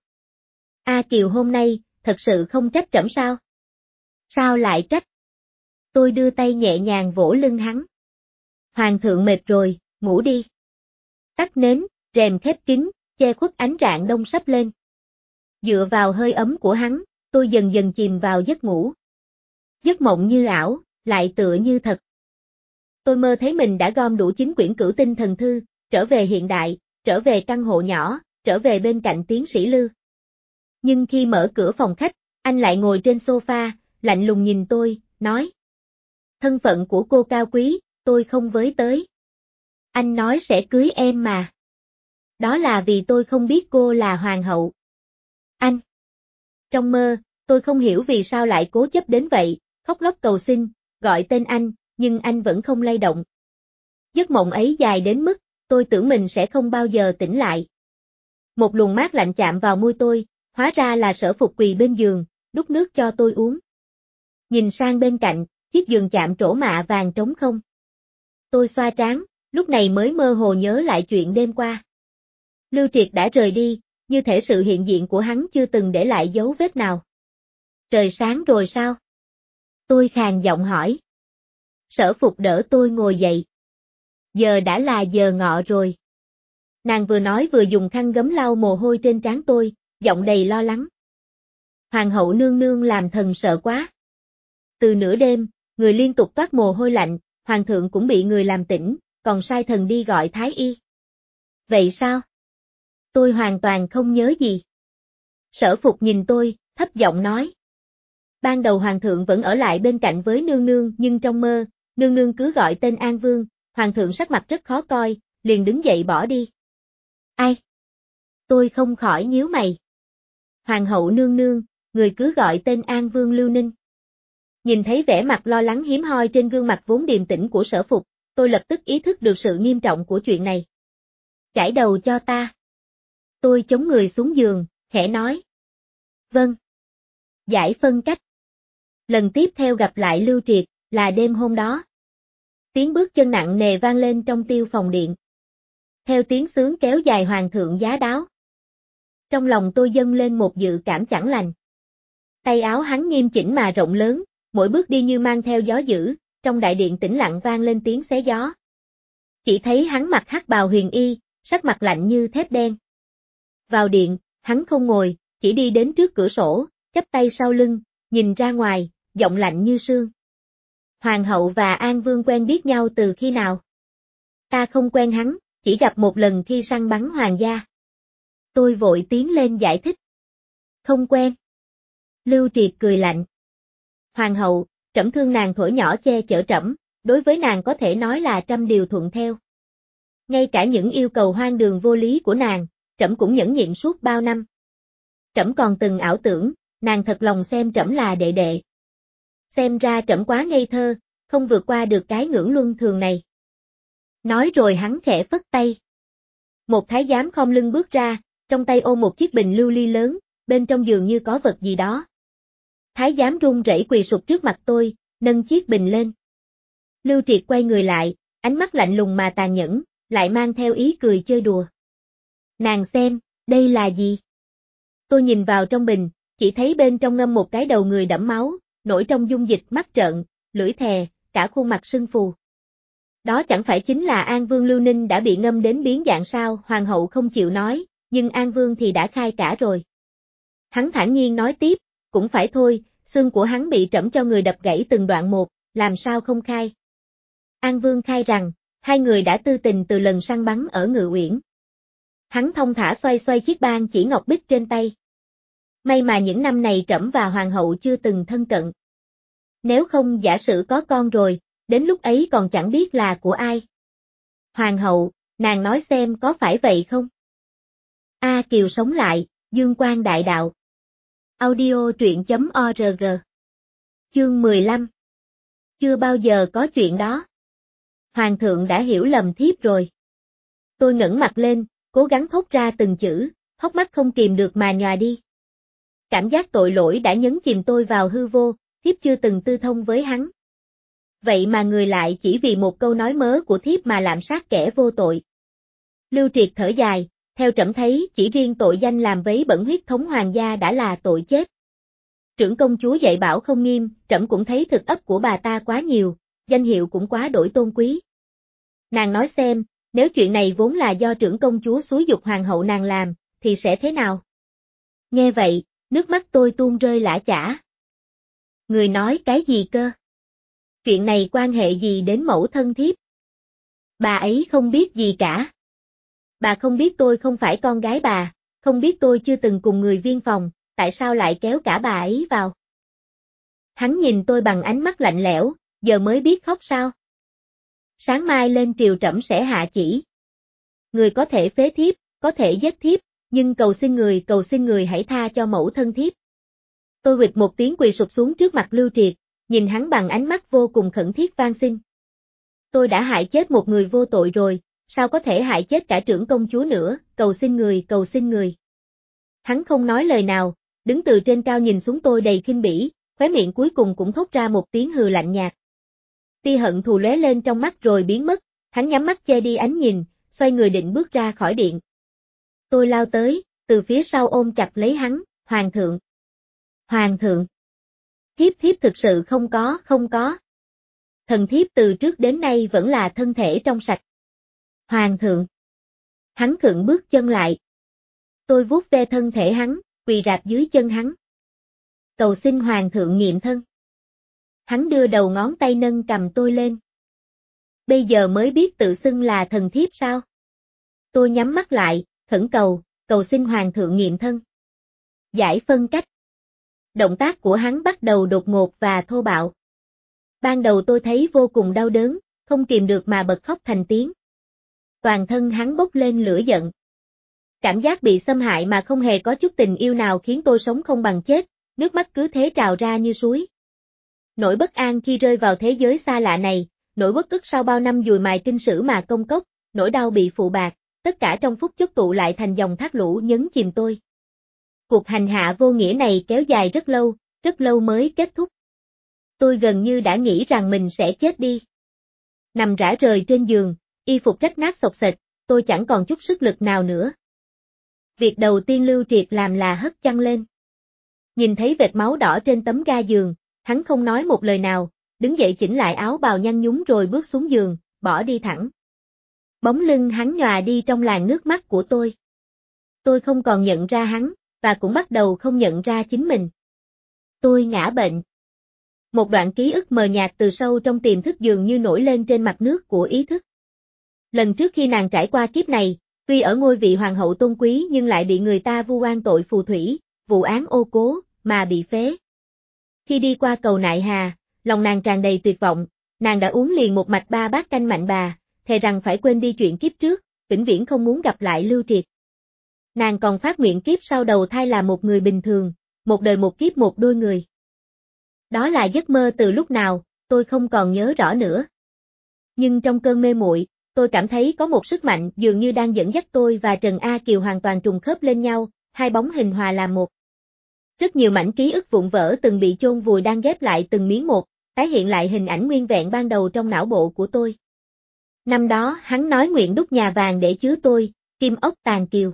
A Kiều hôm nay, thật sự không trách trẫm sao? Sao lại trách? Tôi đưa tay nhẹ nhàng vỗ lưng hắn. Hoàng thượng mệt rồi, ngủ đi. Tắt nến, rèm khép kín, che khuất ánh rạng đông sắp lên. Dựa vào hơi ấm của hắn, tôi dần dần chìm vào giấc ngủ. Giấc mộng như ảo, lại tựa như thật. Tôi mơ thấy mình đã gom đủ chín quyển cửu tinh thần thư, trở về hiện đại, trở về căn hộ nhỏ, trở về bên cạnh tiến sĩ Lư. Nhưng khi mở cửa phòng khách, anh lại ngồi trên sofa, lạnh lùng nhìn tôi, nói. Thân phận của cô cao quý, tôi không với tới. Anh nói sẽ cưới em mà. Đó là vì tôi không biết cô là hoàng hậu. Anh! Trong mơ, tôi không hiểu vì sao lại cố chấp đến vậy, khóc lóc cầu xin, gọi tên anh, nhưng anh vẫn không lay động. Giấc mộng ấy dài đến mức, tôi tưởng mình sẽ không bao giờ tỉnh lại. Một luồng mát lạnh chạm vào môi tôi, hóa ra là Sở Phục quỳ bên giường, đút nước cho tôi uống. Nhìn sang bên cạnh, chiếc giường chạm trổ mạ vàng trống không. Tôi xoa trán, lúc này mới mơ hồ nhớ lại chuyện đêm qua. Lưu Triệt đã rời đi, như thể sự hiện diện của hắn chưa từng để lại dấu vết nào. Trời sáng rồi sao? Tôi khàn giọng hỏi. Sở Phục đỡ tôi ngồi dậy. Giờ đã là giờ ngọ rồi. Nàng vừa nói vừa dùng khăn gấm lau mồ hôi trên trán tôi, giọng đầy lo lắng. Hoàng hậu nương nương làm thần sợ quá. Từ nửa đêm, người liên tục toát mồ hôi lạnh, hoàng thượng cũng bị người làm tỉnh, còn sai thần đi gọi thái y. Vậy sao? Tôi hoàn toàn không nhớ gì. Sở Phục nhìn tôi, thấp giọng nói. Ban đầu hoàng thượng vẫn ở lại bên cạnh với nương nương nhưng trong mơ, nương nương cứ gọi tên An Vương, hoàng thượng sắc mặt rất khó coi, liền đứng dậy bỏ đi. Ai? Tôi không khỏi nhíu mày. Hoàng hậu nương nương, người cứ gọi tên An Vương Lưu Ninh. Nhìn thấy vẻ mặt lo lắng hiếm hoi trên gương mặt vốn điềm tĩnh của Sở Phục, tôi lập tức ý thức được sự nghiêm trọng của chuyện này. Chải đầu cho ta. Tôi chống người xuống giường, khẽ nói. Vâng. Giải phân cách. Lần tiếp theo gặp lại Lưu Triệt, là đêm hôm đó. Tiếng bước chân nặng nề vang lên trong tiêu phòng điện. Theo tiếng xướng kéo dài hoàng thượng giá đáo. Trong lòng tôi dâng lên một dự cảm chẳng lành. Tay áo hắn nghiêm chỉnh mà rộng lớn, mỗi bước đi như mang theo gió dữ, trong đại điện tĩnh lặng vang lên tiếng xé gió. Chỉ thấy hắn mặc hắc bào huyền y, sắc mặt lạnh như thép đen. Vào điện, hắn không ngồi, chỉ đi đến trước cửa sổ, chắp tay sau lưng, nhìn ra ngoài, giọng lạnh như sương. Hoàng hậu và An Vương quen biết nhau từ khi nào? Ta không quen hắn, chỉ gặp một lần khi săn bắn hoàng gia. Tôi vội tiến lên giải thích. Không quen. Lưu Triệt cười lạnh. Hoàng hậu, trẫm thương nàng thuở nhỏ che chở trẫm, đối với nàng có thể nói là trăm điều thuận theo. Ngay cả những yêu cầu hoang đường vô lý của nàng, trẫm cũng nhẫn nhịn suốt bao năm. Trẫm còn từng ảo tưởng, nàng thật lòng xem trẫm là đệ đệ. Xem ra trẫm quá ngây thơ, không vượt qua được cái ngưỡng luân thường này. Nói rồi hắn khẽ phất tay. Một thái giám khom lưng bước ra, trong tay ôm một chiếc bình lưu ly lớn, bên trong dường như có vật gì đó. Thái giám run rẩy quỳ sụp trước mặt tôi, nâng chiếc bình lên. Lưu Triệt quay người lại, ánh mắt lạnh lùng mà tàn nhẫn, lại mang theo ý cười chơi đùa. Nàng xem, đây là gì? Tôi nhìn vào trong bình, chỉ thấy bên trong ngâm một cái đầu người đẫm máu, nổi trong dung dịch mắt trợn, lưỡi thè, cả khuôn mặt sưng phù. Đó chẳng phải chính là An Vương Lưu Ninh đã bị ngâm đến biến dạng sao? Hoàng hậu không chịu nói, nhưng An Vương thì đã khai cả rồi. Hắn thản nhiên nói tiếp, cũng phải thôi, xương của hắn bị trẫm cho người đập gãy từng đoạn một, làm sao không khai? An Vương khai rằng, hai người đã tư tình từ lần săn bắn ở Ngự Uyển. Hắn thông thả xoay xoay chiếc ban chỉ ngọc bích trên tay. May mà những năm này trẫm và hoàng hậu chưa từng thân cận. Nếu không giả sử có con rồi, đến lúc ấy còn chẳng biết là của ai. Hoàng hậu, nàng nói xem có phải vậy không? A Kiều sống lại, Dương Quang đại đạo. Audio truyện chấm org. Chương mười lăm. Chưa bao giờ có chuyện đó. Hoàng thượng đã hiểu lầm thiếp rồi. Tôi ngẩng mặt lên, cố gắng thốt ra từng chữ, hốc mắt không kìm được mà nhòa đi. Cảm giác tội lỗi đã nhấn chìm tôi vào hư vô, thiếp chưa từng tư thông với hắn. Vậy mà người lại chỉ vì một câu nói mớ của thiếp mà lạm sát kẻ vô tội. Lưu Triệt thở dài, theo trẫm thấy chỉ riêng tội danh làm vấy bẩn huyết thống hoàng gia đã là tội chết. Trưởng công chúa dạy bảo không nghiêm, trẫm cũng thấy thực ấp của bà ta quá nhiều, danh hiệu cũng quá đổi tôn quý. Nàng nói xem, nếu chuyện này vốn là do trưởng công chúa xúi giục hoàng hậu nàng làm, thì sẽ thế nào? Nghe vậy, nước mắt tôi tuôn rơi lã chã. Người nói cái gì cơ? Chuyện này quan hệ gì đến mẫu thân thiếp? Bà ấy không biết gì cả. Bà không biết tôi không phải con gái bà, không biết tôi chưa từng cùng người viên phòng, tại sao lại kéo cả bà ấy vào? Hắn nhìn tôi bằng ánh mắt lạnh lẽo, giờ mới biết khóc sao? Sáng mai lên triều trẫm sẽ hạ chỉ. Người có thể phế thiếp, có thể giết thiếp, Nhưng cầu xin người, cầu xin người hãy tha cho mẫu thân thiếp. Tôi huỵch một tiếng quỳ sụp xuống trước mặt Lưu Triệt, nhìn hắn bằng ánh mắt vô cùng khẩn thiết van xin. Tôi đã hại chết một người vô tội rồi, sao có thể hại chết cả trưởng công chúa nữa, cầu xin người, cầu xin người. Hắn không nói lời nào, đứng từ trên cao nhìn xuống tôi đầy khinh bỉ, khóe miệng cuối cùng cũng thốt ra một tiếng hừ lạnh nhạt. Tia hận thù lóe lên trong mắt rồi biến mất, hắn nhắm mắt che đi ánh nhìn, xoay người định bước ra khỏi điện. Tôi lao tới, từ phía sau ôm chặt lấy hắn, Hoàng thượng. Hoàng thượng. Thiếp thiếp thực sự không có, không có. Thần thiếp từ trước đến nay vẫn là thân thể trong sạch. Hoàng thượng. Hắn khựng bước chân lại. Tôi vuốt ve thân thể hắn, quỳ rạp dưới chân hắn. Cầu xin Hoàng thượng nghiệm thân. Hắn đưa đầu ngón tay nâng cầm tôi lên. Bây giờ mới biết tự xưng là thần thiếp sao? Tôi nhắm mắt lại, khẩn cầu, cầu xin Hoàng thượng nghiệm thân. Giải phân cách. Động tác của hắn bắt đầu đột ngột và thô bạo. Ban đầu tôi thấy vô cùng đau đớn, không kìm được mà bật khóc thành tiếng. Toàn thân hắn bốc lên lửa giận. Cảm giác bị xâm hại mà không hề có chút tình yêu nào khiến tôi sống không bằng chết, nước mắt cứ thế trào ra như suối. Nỗi bất an khi rơi vào thế giới xa lạ này, nỗi uất ức sau bao năm dùi mài kinh sử mà công cốc, nỗi đau bị phụ bạc, tất cả trong phút chốc tụ lại thành dòng thác lũ nhấn chìm tôi. Cuộc hành hạ vô nghĩa này kéo dài rất lâu, rất lâu mới kết thúc. Tôi gần như đã nghĩ rằng mình sẽ chết đi. Nằm rã rời trên giường, y phục rách nát xộc xệch, tôi chẳng còn chút sức lực nào nữa. Việc đầu tiên Lưu Triệt làm là hất chăn lên. Nhìn thấy vệt máu đỏ trên tấm ga giường, hắn không nói một lời nào, đứng dậy chỉnh lại áo bào nhăn nhúm rồi bước xuống giường, bỏ đi thẳng. Bóng lưng hắn nhòa đi trong làn nước mắt của tôi. Tôi không còn nhận ra hắn, và cũng bắt đầu không nhận ra chính mình. Tôi ngã bệnh. Một đoạn ký ức mờ nhạt từ sâu trong tiềm thức dường như nổi lên trên mặt nước của ý thức. Lần trước khi nàng trải qua kiếp này, tuy ở ngôi vị hoàng hậu tôn quý nhưng lại bị người ta vu oan tội phù thủy, vụ án ô cố, mà bị phế. Khi đi qua cầu Nại Hà, lòng nàng tràn đầy tuyệt vọng, nàng đã uống liền một mạch ba bát canh mạnh bà, thề rằng phải quên đi chuyện kiếp trước, vĩnh viễn không muốn gặp lại Lưu Triệt. Nàng còn phát nguyện kiếp sau đầu thai là một người bình thường, một đời một kiếp một đôi người. Đó là giấc mơ từ lúc nào, tôi không còn nhớ rõ nữa. Nhưng trong cơn mê muội, tôi cảm thấy có một sức mạnh dường như đang dẫn dắt tôi và Trần A Kiều hoàn toàn trùng khớp lên nhau, hai bóng hình hòa làm một. Rất nhiều mảnh ký ức vụn vỡ từng bị chôn vùi đang ghép lại từng miếng một, tái hiện lại hình ảnh nguyên vẹn ban đầu trong não bộ của tôi. Năm đó hắn nói nguyện đúc nhà vàng để chứa tôi, kim ốc tàn kiều.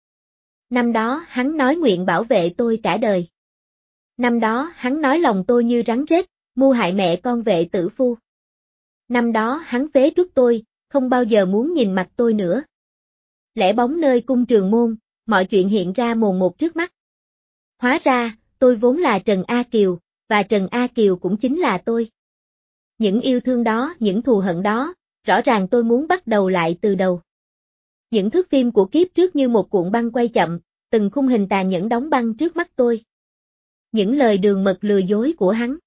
Năm đó hắn nói nguyện bảo vệ tôi cả đời. Năm đó hắn nói lòng tôi như rắn rết, mưu hại mẹ con vệ tử phu. Năm đó hắn phế truất tôi, không bao giờ muốn nhìn mặt tôi nữa. Lẻ bóng nơi cung Trường Môn, mọi chuyện hiện ra mồn một trước mắt. Hóa ra, tôi vốn là Trần A Kiều, và Trần A Kiều cũng chính là tôi. Những yêu thương đó, những thù hận đó, rõ ràng tôi muốn bắt đầu lại từ đầu. Những thước phim của kiếp trước như một cuộn băng quay chậm, từng khung hình tàn nhẫn đóng băng trước mắt tôi. Những lời đường mật lừa dối của hắn.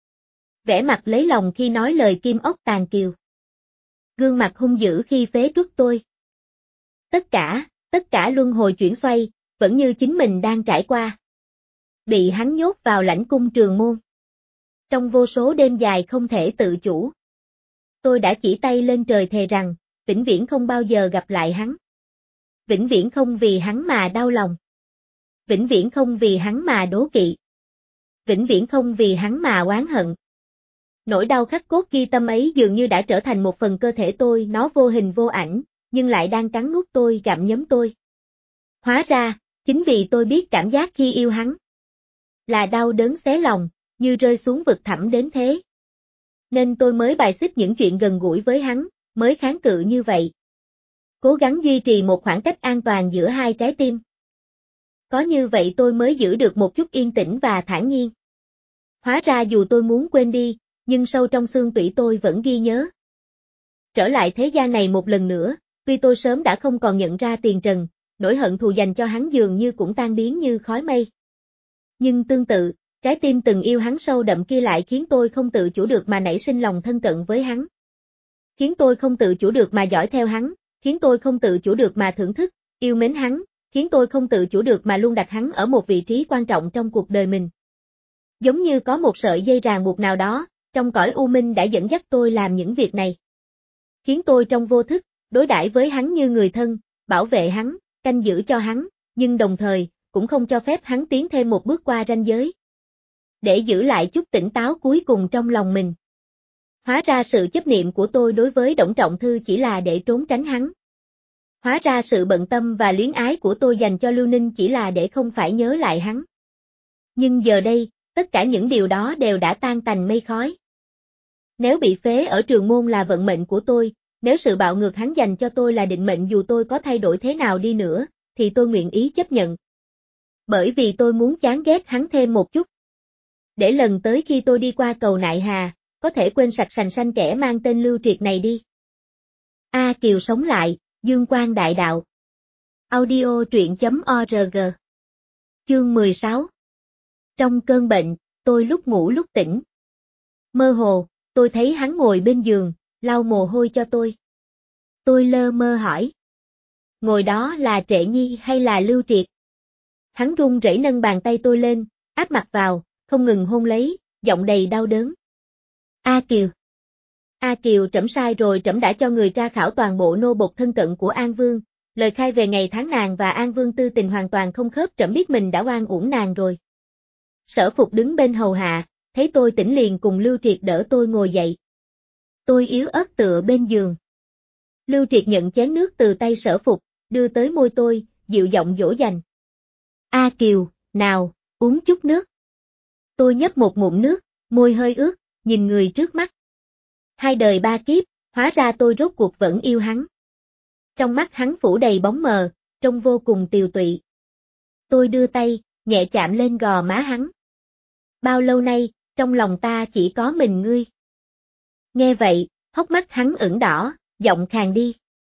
Vẻ mặt lấy lòng khi nói lời kim ốc tàn kiều. Gương mặt hung dữ khi phế truất tôi. Tất cả, tất cả luân hồi chuyển xoay, vẫn như chính mình đang trải qua. Bị hắn nhốt vào lãnh cung Trường Môn. Trong vô số đêm dài không thể tự chủ. Tôi đã chỉ tay lên trời thề rằng, vĩnh viễn không bao giờ gặp lại hắn. Vĩnh viễn không vì hắn mà đau lòng. Vĩnh viễn không vì hắn mà đố kỵ. Vĩnh viễn không vì hắn mà oán hận. Nỗi đau khắc cốt ghi tâm ấy dường như đã trở thành một phần cơ thể tôi, nó vô hình vô ảnh, nhưng lại đang cắn nuốt tôi, gặm nhấm tôi. Hóa ra, chính vì tôi biết cảm giác khi yêu hắn. Là đau đớn xé lòng, như rơi xuống vực thẳm đến thế. Nên tôi mới bài xích những chuyện gần gũi với hắn, mới kháng cự như vậy. Cố gắng duy trì một khoảng cách an toàn giữa hai trái tim. Có như vậy tôi mới giữ được một chút yên tĩnh và thản nhiên. Hóa ra dù tôi muốn quên đi, nhưng sâu trong xương tủy tôi vẫn ghi nhớ. Trở lại thế gian này một lần nữa, tuy tôi sớm đã không còn nhận ra tiền trần, nỗi hận thù dành cho hắn dường như cũng tan biến như khói mây. Nhưng tương tự, trái tim từng yêu hắn sâu đậm kia lại khiến tôi không tự chủ được mà nảy sinh lòng thân cận với hắn. Khiến tôi không tự chủ được mà dõi theo hắn, khiến tôi không tự chủ được mà thưởng thức, yêu mến hắn, khiến tôi không tự chủ được mà luôn đặt hắn ở một vị trí quan trọng trong cuộc đời mình. Giống như có một sợi dây ràng buộc nào đó, trong cõi u minh đã dẫn dắt tôi làm những việc này. Khiến tôi trong vô thức, đối đãi với hắn như người thân, bảo vệ hắn, canh giữ cho hắn, nhưng đồng thời, cũng không cho phép hắn tiến thêm một bước qua ranh giới. Để giữ lại chút tỉnh táo cuối cùng trong lòng mình. Hóa ra sự chấp niệm của tôi đối với Đổng Trọng Thư chỉ là để trốn tránh hắn. Hóa ra sự bận tâm và luyến ái của tôi dành cho Lưu Ninh chỉ là để không phải nhớ lại hắn. Nhưng giờ đây, tất cả những điều đó đều đã tan tành mây khói. Nếu bị phế ở trường môn là vận mệnh của tôi, nếu sự bạo ngược hắn dành cho tôi là định mệnh dù tôi có thay đổi thế nào đi nữa, thì tôi nguyện ý chấp nhận. Bởi vì tôi muốn chán ghét hắn thêm một chút. Để lần tới khi tôi đi qua cầu Nại Hà, có thể quên sạch sành sanh kẻ mang tên Lưu Triệt này đi. A Kiều sống lại, Dương Quang Đại Đạo. Audio truyện chấm org. Chương mười sáu. Trong cơn bệnh, tôi lúc ngủ lúc tỉnh. Mơ hồ, tôi thấy hắn ngồi bên giường, lau mồ hôi cho tôi. Tôi lơ mơ hỏi. Ngồi đó là Trệ Nhi hay là Lưu Triệt? Hắn run rẩy nâng bàn tay tôi lên, áp mặt vào, không ngừng hôn lấy, giọng đầy đau đớn. A Kiều. A Kiều, trẫm sai rồi, trẫm đã cho người tra khảo toàn bộ nô bộc thân cận của An Vương, lời khai về ngày tháng nàng và An Vương tư tình hoàn toàn không khớp, trẫm biết mình đã oan uổng nàng rồi. Sở Phục đứng bên hầu hạ, thấy tôi tỉnh liền cùng Lưu Triệt đỡ tôi ngồi dậy. Tôi yếu ớt tựa bên giường. Lưu Triệt nhận chén nước từ tay Sở Phục, đưa tới môi tôi, dịu giọng dỗ dành. A Kiều, nào, uống chút nước. Tôi nhấp một ngụm nước, môi hơi ướt, nhìn người trước mắt. Hai đời ba kiếp, hóa ra tôi rốt cuộc vẫn yêu hắn. Trong mắt hắn phủ đầy bóng mờ, trông vô cùng tiều tụy. Tôi đưa tay, nhẹ chạm lên gò má hắn. Bao lâu nay, trong lòng ta chỉ có mình ngươi. Nghe vậy, hốc mắt hắn ửng đỏ, giọng khàn đi.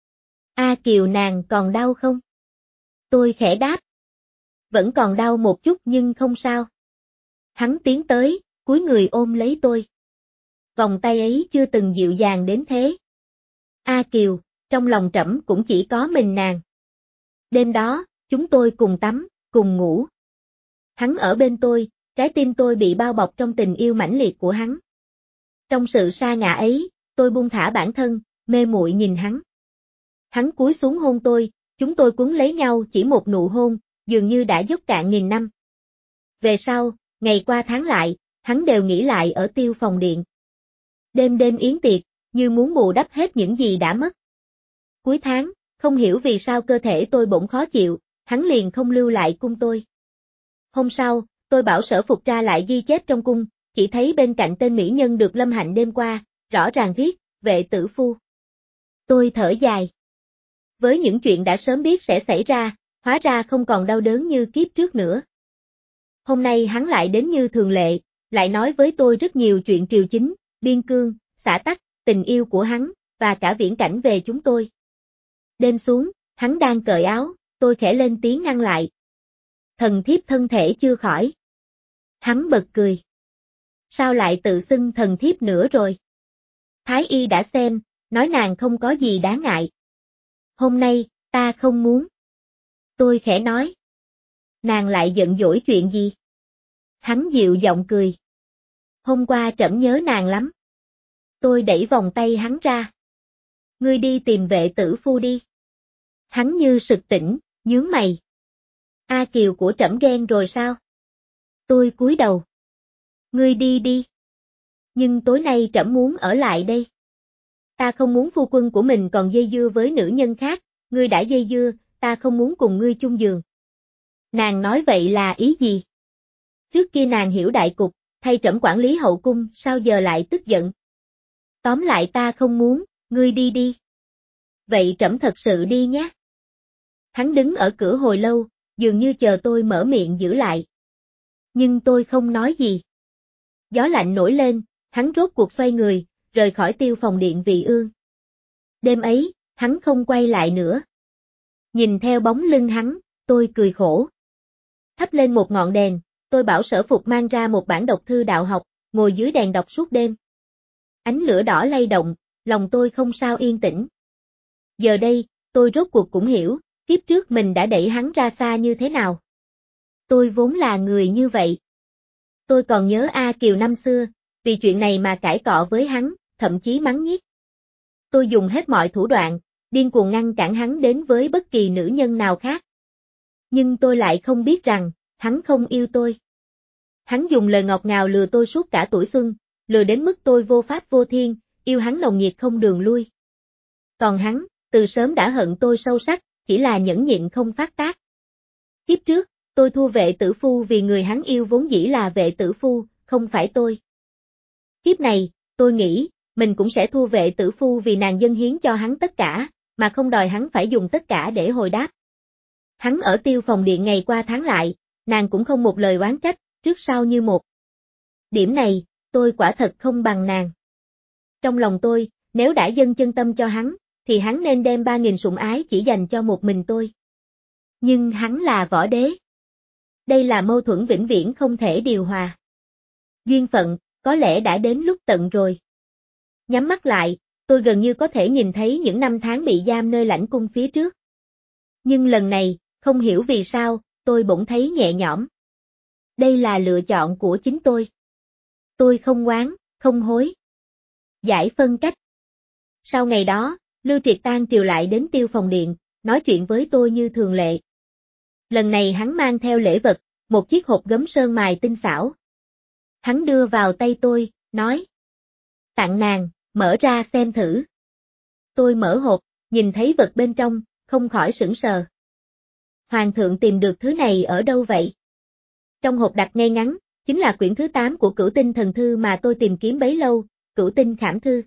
A Kiều, nàng còn đau không? Tôi khẽ đáp. Vẫn còn đau một chút nhưng không sao. Hắn tiến tới, cúi người ôm lấy tôi. Vòng tay ấy chưa từng dịu dàng đến thế. A Kiều, trong lòng trẫm cũng chỉ có mình nàng. Đêm đó, chúng tôi cùng tắm, cùng ngủ. Hắn ở bên tôi, trái tim tôi bị bao bọc trong tình yêu mãnh liệt của hắn. Trong sự sa ngã ấy, tôi buông thả bản thân, mê muội nhìn hắn. Hắn cúi xuống hôn tôi, chúng tôi quấn lấy nhau chỉ một nụ hôn, dường như đã dốc cạn nghìn năm. Về sau, ngày qua tháng lại, hắn đều nghĩ lại ở Tiêu Phòng Điện. Đêm đêm yến tiệc, như muốn bù đắp hết những gì đã mất. Cuối tháng, không hiểu vì sao cơ thể tôi bỗng khó chịu, hắn liền không lưu lại cung tôi. Hôm sau, tôi bảo Sở Phục tra lại ghi chép trong cung, chỉ thấy bên cạnh tên mỹ nhân được lâm hạnh đêm qua, rõ ràng viết, vệ tử phu. Tôi thở dài. Với những chuyện đã sớm biết sẽ xảy ra, hóa ra không còn đau đớn như kiếp trước nữa. Hôm nay hắn lại đến như thường lệ, lại nói với tôi rất nhiều chuyện triều chính, biên cương, xã tắc, tình yêu của hắn, và cả viễn cảnh về chúng tôi. Đêm xuống, hắn đang cởi áo, tôi khẽ lên tiếng ngăn lại. Thần thiếp thân thể chưa khỏi. Hắn bật cười. Sao lại tự xưng thần thiếp nữa rồi? Thái y đã xem, nói nàng không có gì đáng ngại. Hôm nay, ta không muốn. Tôi khẽ nói. Nàng lại giận dỗi chuyện gì? Hắn dịu giọng cười. Hôm qua trẫm nhớ nàng lắm. Tôi đẩy vòng tay hắn ra. Ngươi đi tìm vệ tử phu đi. Hắn như sực tỉnh, nhướng mày. A Kiều của trẫm ghen rồi sao? Tôi cúi đầu. Ngươi đi đi. Nhưng tối nay trẫm muốn ở lại đây. Ta không muốn phu quân của mình còn dây dưa với nữ nhân khác, ngươi đã dây dưa, ta không muốn cùng ngươi chung giường. Nàng nói vậy là ý gì? Trước kia nàng hiểu đại cục, thay trẫm quản lý hậu cung, sao giờ lại tức giận? Tóm lại ta không muốn, ngươi đi đi. Vậy trẫm thật sự đi nhé. Hắn đứng ở cửa hồi lâu, dường như chờ tôi mở miệng giữ lại. Nhưng tôi không nói gì. Gió lạnh nổi lên, hắn rốt cuộc xoay người, rời khỏi Tiêu Phòng Điện Vị Ương. Đêm ấy, hắn không quay lại nữa. Nhìn theo bóng lưng hắn, tôi cười khổ. Thắp lên một ngọn đèn, tôi bảo Sở Phục mang ra một bản đọc thư đạo học, ngồi dưới đèn đọc suốt đêm. Ánh lửa đỏ lay động, lòng tôi không sao yên tĩnh. Giờ đây, tôi rốt cuộc cũng hiểu, kiếp trước mình đã đẩy hắn ra xa như thế nào. Tôi vốn là người như vậy. Tôi còn nhớ A Kiều năm xưa, vì chuyện này mà cãi cọ với hắn, thậm chí mắng nhiếc. Tôi dùng hết mọi thủ đoạn, điên cuồng ngăn cản hắn đến với bất kỳ nữ nhân nào khác. Nhưng tôi lại không biết rằng, hắn không yêu tôi. Hắn dùng lời ngọt ngào lừa tôi suốt cả tuổi xuân, lừa đến mức tôi vô pháp vô thiên, yêu hắn nồng nhiệt không đường lui. Còn hắn, từ sớm đã hận tôi sâu sắc, chỉ là nhẫn nhịn không phát tác. Kiếp trước, tôi thua vệ tử phu vì người hắn yêu vốn dĩ là vệ tử phu, không phải tôi. Kiếp này, tôi nghĩ, mình cũng sẽ thua vệ tử phu vì nàng dâng hiến cho hắn tất cả, mà không đòi hắn phải dùng tất cả để hồi đáp. Hắn ở Tiêu Phòng Điện ngày qua tháng lại, nàng cũng không một lời oán trách, trước sau như một. Điểm này, tôi quả thật không bằng nàng. Trong lòng tôi, nếu đã dâng chân tâm cho hắn, thì hắn nên đem ba nghìn sủng ái chỉ dành cho một mình tôi. Nhưng hắn là võ đế. Đây là mâu thuẫn vĩnh viễn không thể điều hòa. Duyên phận, có lẽ đã đến lúc tận rồi. Nhắm mắt lại, tôi gần như có thể nhìn thấy những năm tháng bị giam nơi lãnh cung phía trước. Nhưng lần này, không hiểu vì sao, tôi bỗng thấy nhẹ nhõm. Đây là lựa chọn của chính tôi. Tôi không oán, không hối. Giải phân cách. Sau ngày đó, Lưu Triệt tan triều lại đến Tiêu Phòng Điện, nói chuyện với tôi như thường lệ. Lần này hắn mang theo lễ vật, một chiếc hộp gấm sơn mài tinh xảo. Hắn đưa vào tay tôi, nói. Tặng nàng, mở ra xem thử. Tôi mở hộp, nhìn thấy vật bên trong, không khỏi sửng sờ. Hoàng thượng tìm được thứ này ở đâu vậy? Trong hộp đặt ngay ngắn, chính là quyển thứ tám của Cửu Tinh Thần Thư mà tôi tìm kiếm bấy lâu, Cửu Tinh Khảm Thư.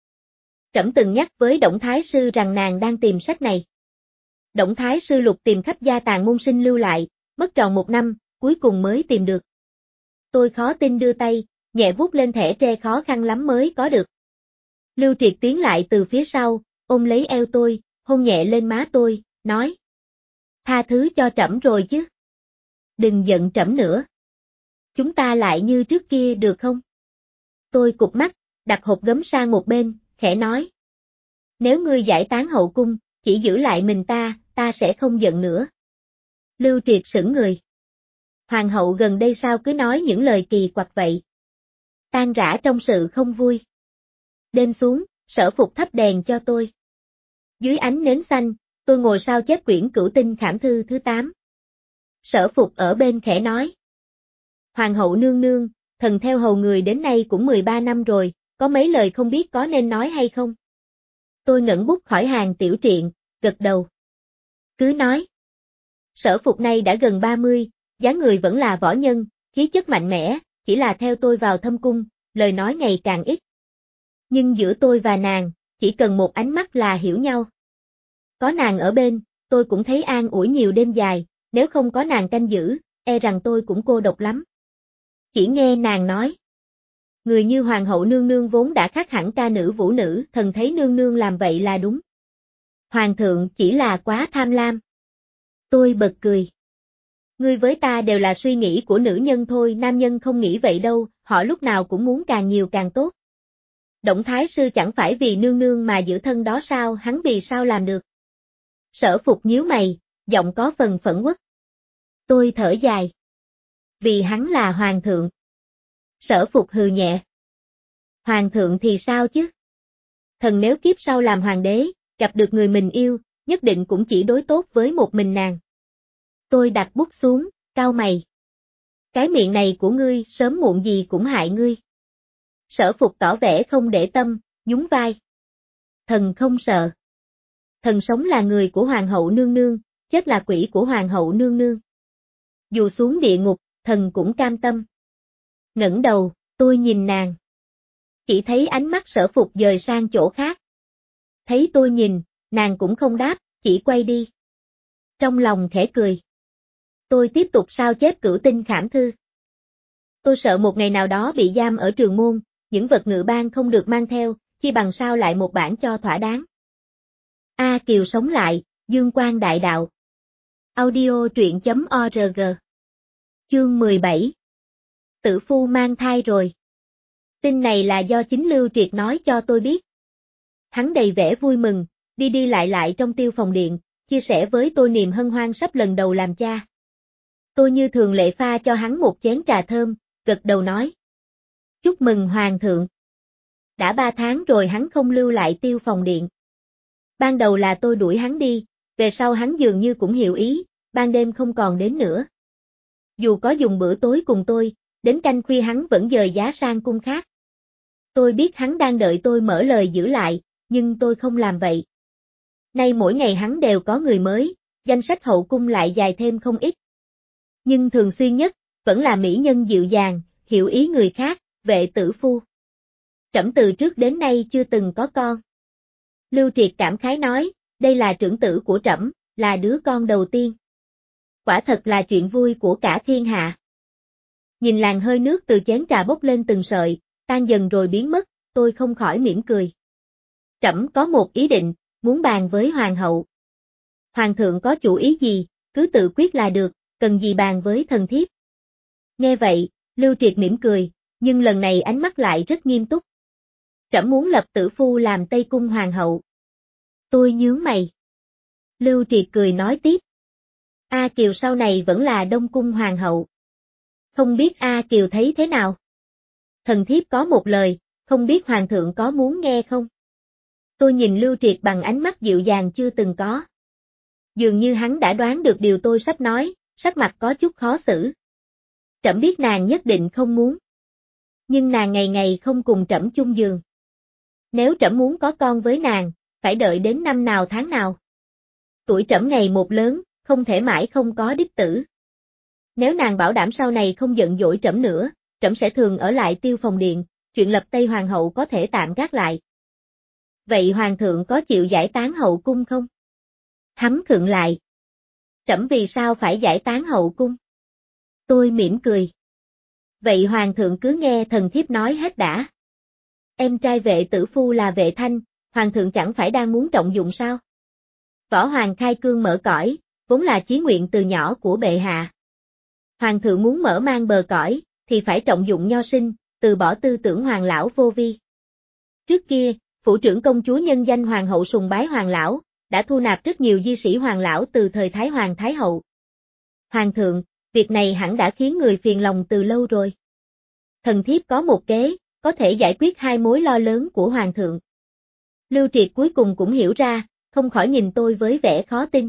Trẫm từng nhắc với Đổng Thái Sư rằng nàng đang tìm sách này. Đổng Thái Sư lục tìm khắp gia tàng môn sinh lưu lại, mất tròn một năm, cuối cùng mới tìm được. Tôi khó tin đưa tay, nhẹ vuốt lên thẻ tre khó khăn lắm mới có được. Lưu Triệt tiến lại từ phía sau, ôm lấy eo tôi, hôn nhẹ lên má tôi, nói. Tha thứ cho trẫm rồi chứ. Đừng giận trẫm nữa. Chúng ta lại như trước kia được không? Tôi cụp mắt, đặt hộp gấm sang một bên, khẽ nói. Nếu ngươi giải tán hậu cung, chỉ giữ lại mình ta, ta sẽ không giận nữa. Lưu Triệt sững người. Hoàng hậu gần đây sao cứ nói những lời kỳ quặc vậy? Tan rã trong sự không vui. Đêm xuống, Sở Phục thắp đèn cho tôi. Dưới ánh nến xanh, tôi ngồi sao chép quyển Cửu Tinh Khảm Thư thứ tám. Sở Phục ở bên khẽ nói. Hoàng hậu nương nương, thần theo hầu người đến nay cũng mười ba năm rồi, có mấy lời không biết có nên nói hay không? Tôi ngẩng bút khỏi hàng tiểu truyện, gật đầu. Cứ nói. Sở Phục nay đã gần ba mươi, dáng người vẫn là võ nhân, khí chất mạnh mẽ, chỉ là theo tôi vào thâm cung, lời nói ngày càng ít. Nhưng giữa tôi và nàng, chỉ cần một ánh mắt là hiểu nhau. Có nàng ở bên, tôi cũng thấy an ủi nhiều đêm dài, nếu không có nàng canh giữ, e rằng tôi cũng cô độc lắm. Chỉ nghe nàng nói. Người như hoàng hậu nương nương vốn đã khác hẳn ca nữ vũ nữ, thần thấy nương nương làm vậy là đúng. Hoàng thượng chỉ là quá tham lam. Tôi bật cười. Ngươi với ta đều là suy nghĩ của nữ nhân thôi, nam nhân không nghĩ vậy đâu, họ lúc nào cũng muốn càng nhiều càng tốt. Đổng Thái Sư chẳng phải vì nương nương mà giữ thân đó sao, hắn vì sao làm được? Sở Phục nhíu mày, giọng có phần phẫn uất. Tôi thở dài. Vì hắn là hoàng thượng. Sở Phục hừ nhẹ. Hoàng thượng thì sao chứ? Thần nếu kiếp sau làm hoàng đế, gặp được người mình yêu, nhất định cũng chỉ đối tốt với một mình nàng. Tôi đặt bút xuống, cau mày. Cái miệng này của ngươi sớm muộn gì cũng hại ngươi. Sở Phục tỏ vẻ không để tâm, nhún vai. Thần không sợ. Thần sống là người của hoàng hậu nương nương, chết là quỷ của hoàng hậu nương nương. Dù xuống địa ngục, thần cũng cam tâm. Ngẩng đầu, tôi nhìn nàng. Chỉ thấy ánh mắt Sở Phục dời sang chỗ khác. Thấy tôi nhìn, nàng cũng không đáp, chỉ quay đi. Trong lòng khẽ cười. Tôi tiếp tục sao chép Cửu Tinh Khảm Thư. Tôi sợ một ngày nào đó bị giam ở trường môn, những vật ngự bang không được mang theo, chi bằng sao lại một bản cho thỏa đáng. A Kiều sống lại, dương quang đại đạo. Audio truyện chấm org. Chương mười bảy. Tử phu mang thai rồi. Tin này là do chính Lưu Triệt nói cho tôi biết. Hắn đầy vẻ vui mừng, đi đi lại lại trong Tiêu Phòng Điện, chia sẻ với tôi niềm hân hoan sắp lần đầu làm cha. Tôi như thường lệ pha cho hắn một chén trà thơm, gật đầu nói. Chúc mừng Hoàng thượng. Đã ba tháng rồi hắn không lưu lại Tiêu Phòng Điện. Ban đầu là tôi đuổi hắn đi, về sau hắn dường như cũng hiểu ý, ban đêm không còn đến nữa. Dù có dùng bữa tối cùng tôi, đến canh khuya hắn vẫn dời giá sang cung khác. Tôi biết hắn đang đợi tôi mở lời giữ lại, nhưng tôi không làm vậy. Nay mỗi ngày hắn đều có người mới, danh sách hậu cung lại dài thêm không ít. Nhưng thường xuyên nhất, vẫn là mỹ nhân dịu dàng, hiểu ý người khác, Vệ Tử Phu. Trẫm từ trước đến nay chưa từng có con. Lưu Triệt cảm khái nói, đây là trưởng tử của trẫm, là đứa con đầu tiên. Quả thật là chuyện vui của cả thiên hạ. Nhìn làn hơi nước từ chén trà bốc lên từng sợi, tan dần rồi biến mất, tôi không khỏi mỉm cười. Trẫm có một ý định, muốn bàn với hoàng hậu. Hoàng thượng có chủ ý gì, cứ tự quyết là được, cần gì bàn với thần thiếp. Nghe vậy, Lưu Triệt mỉm cười, nhưng lần này ánh mắt lại rất nghiêm túc. Trẫm muốn lập Tử Phu làm Tây Cung hoàng hậu. Tôi nhướng mày. Lưu Triệt cười nói tiếp. A Kiều sau này vẫn là Đông Cung hoàng hậu. Không biết A Kiều thấy thế nào? Thần thiếp có một lời, không biết hoàng thượng có muốn nghe không? Tôi nhìn Lưu Triệt bằng ánh mắt dịu dàng chưa từng có. Dường như hắn đã đoán được điều tôi sắp nói, sắc mặt có chút khó xử. Trẫm biết nàng nhất định không muốn. Nhưng nàng ngày ngày không cùng trẫm chung giường. Nếu trẫm muốn có con với nàng, phải đợi đến năm nào tháng nào. Tuổi trẫm ngày một lớn, không thể mãi không có đích tử. Nếu nàng bảo đảm sau này không giận dỗi trẫm nữa, trẫm sẽ thường ở lại Tiêu Phòng Điện, chuyện lập Tây Hoàng hậu có thể tạm gác lại. Vậy hoàng thượng có chịu giải tán hậu cung không? Hắn khựng lại. Trẫm vì sao phải giải tán hậu cung? Tôi mỉm cười. Vậy hoàng thượng cứ nghe thần thiếp nói hết đã. Em trai Vệ Tử Phu là Vệ Thanh, hoàng thượng chẳng phải đang muốn trọng dụng sao? Võ Hoàng khai cương mở cõi, vốn là chí nguyện từ nhỏ của bệ hạ. Hoàng thượng muốn mở mang bờ cõi, thì phải trọng dụng nho sinh, từ bỏ tư tưởng hoàng lão vô vi. Trước kia, phủ trưởng công chúa nhân danh hoàng hậu sùng bái hoàng lão, đã thu nạp rất nhiều di sĩ hoàng lão từ thời Thái Hoàng Thái Hậu. Hoàng thượng, việc này hẳn đã khiến người phiền lòng từ lâu rồi. Thần thiếp có một kế, có thể giải quyết hai mối lo lớn của hoàng thượng. Lưu Triệt cuối cùng cũng hiểu ra, không khỏi nhìn tôi với vẻ khó tin.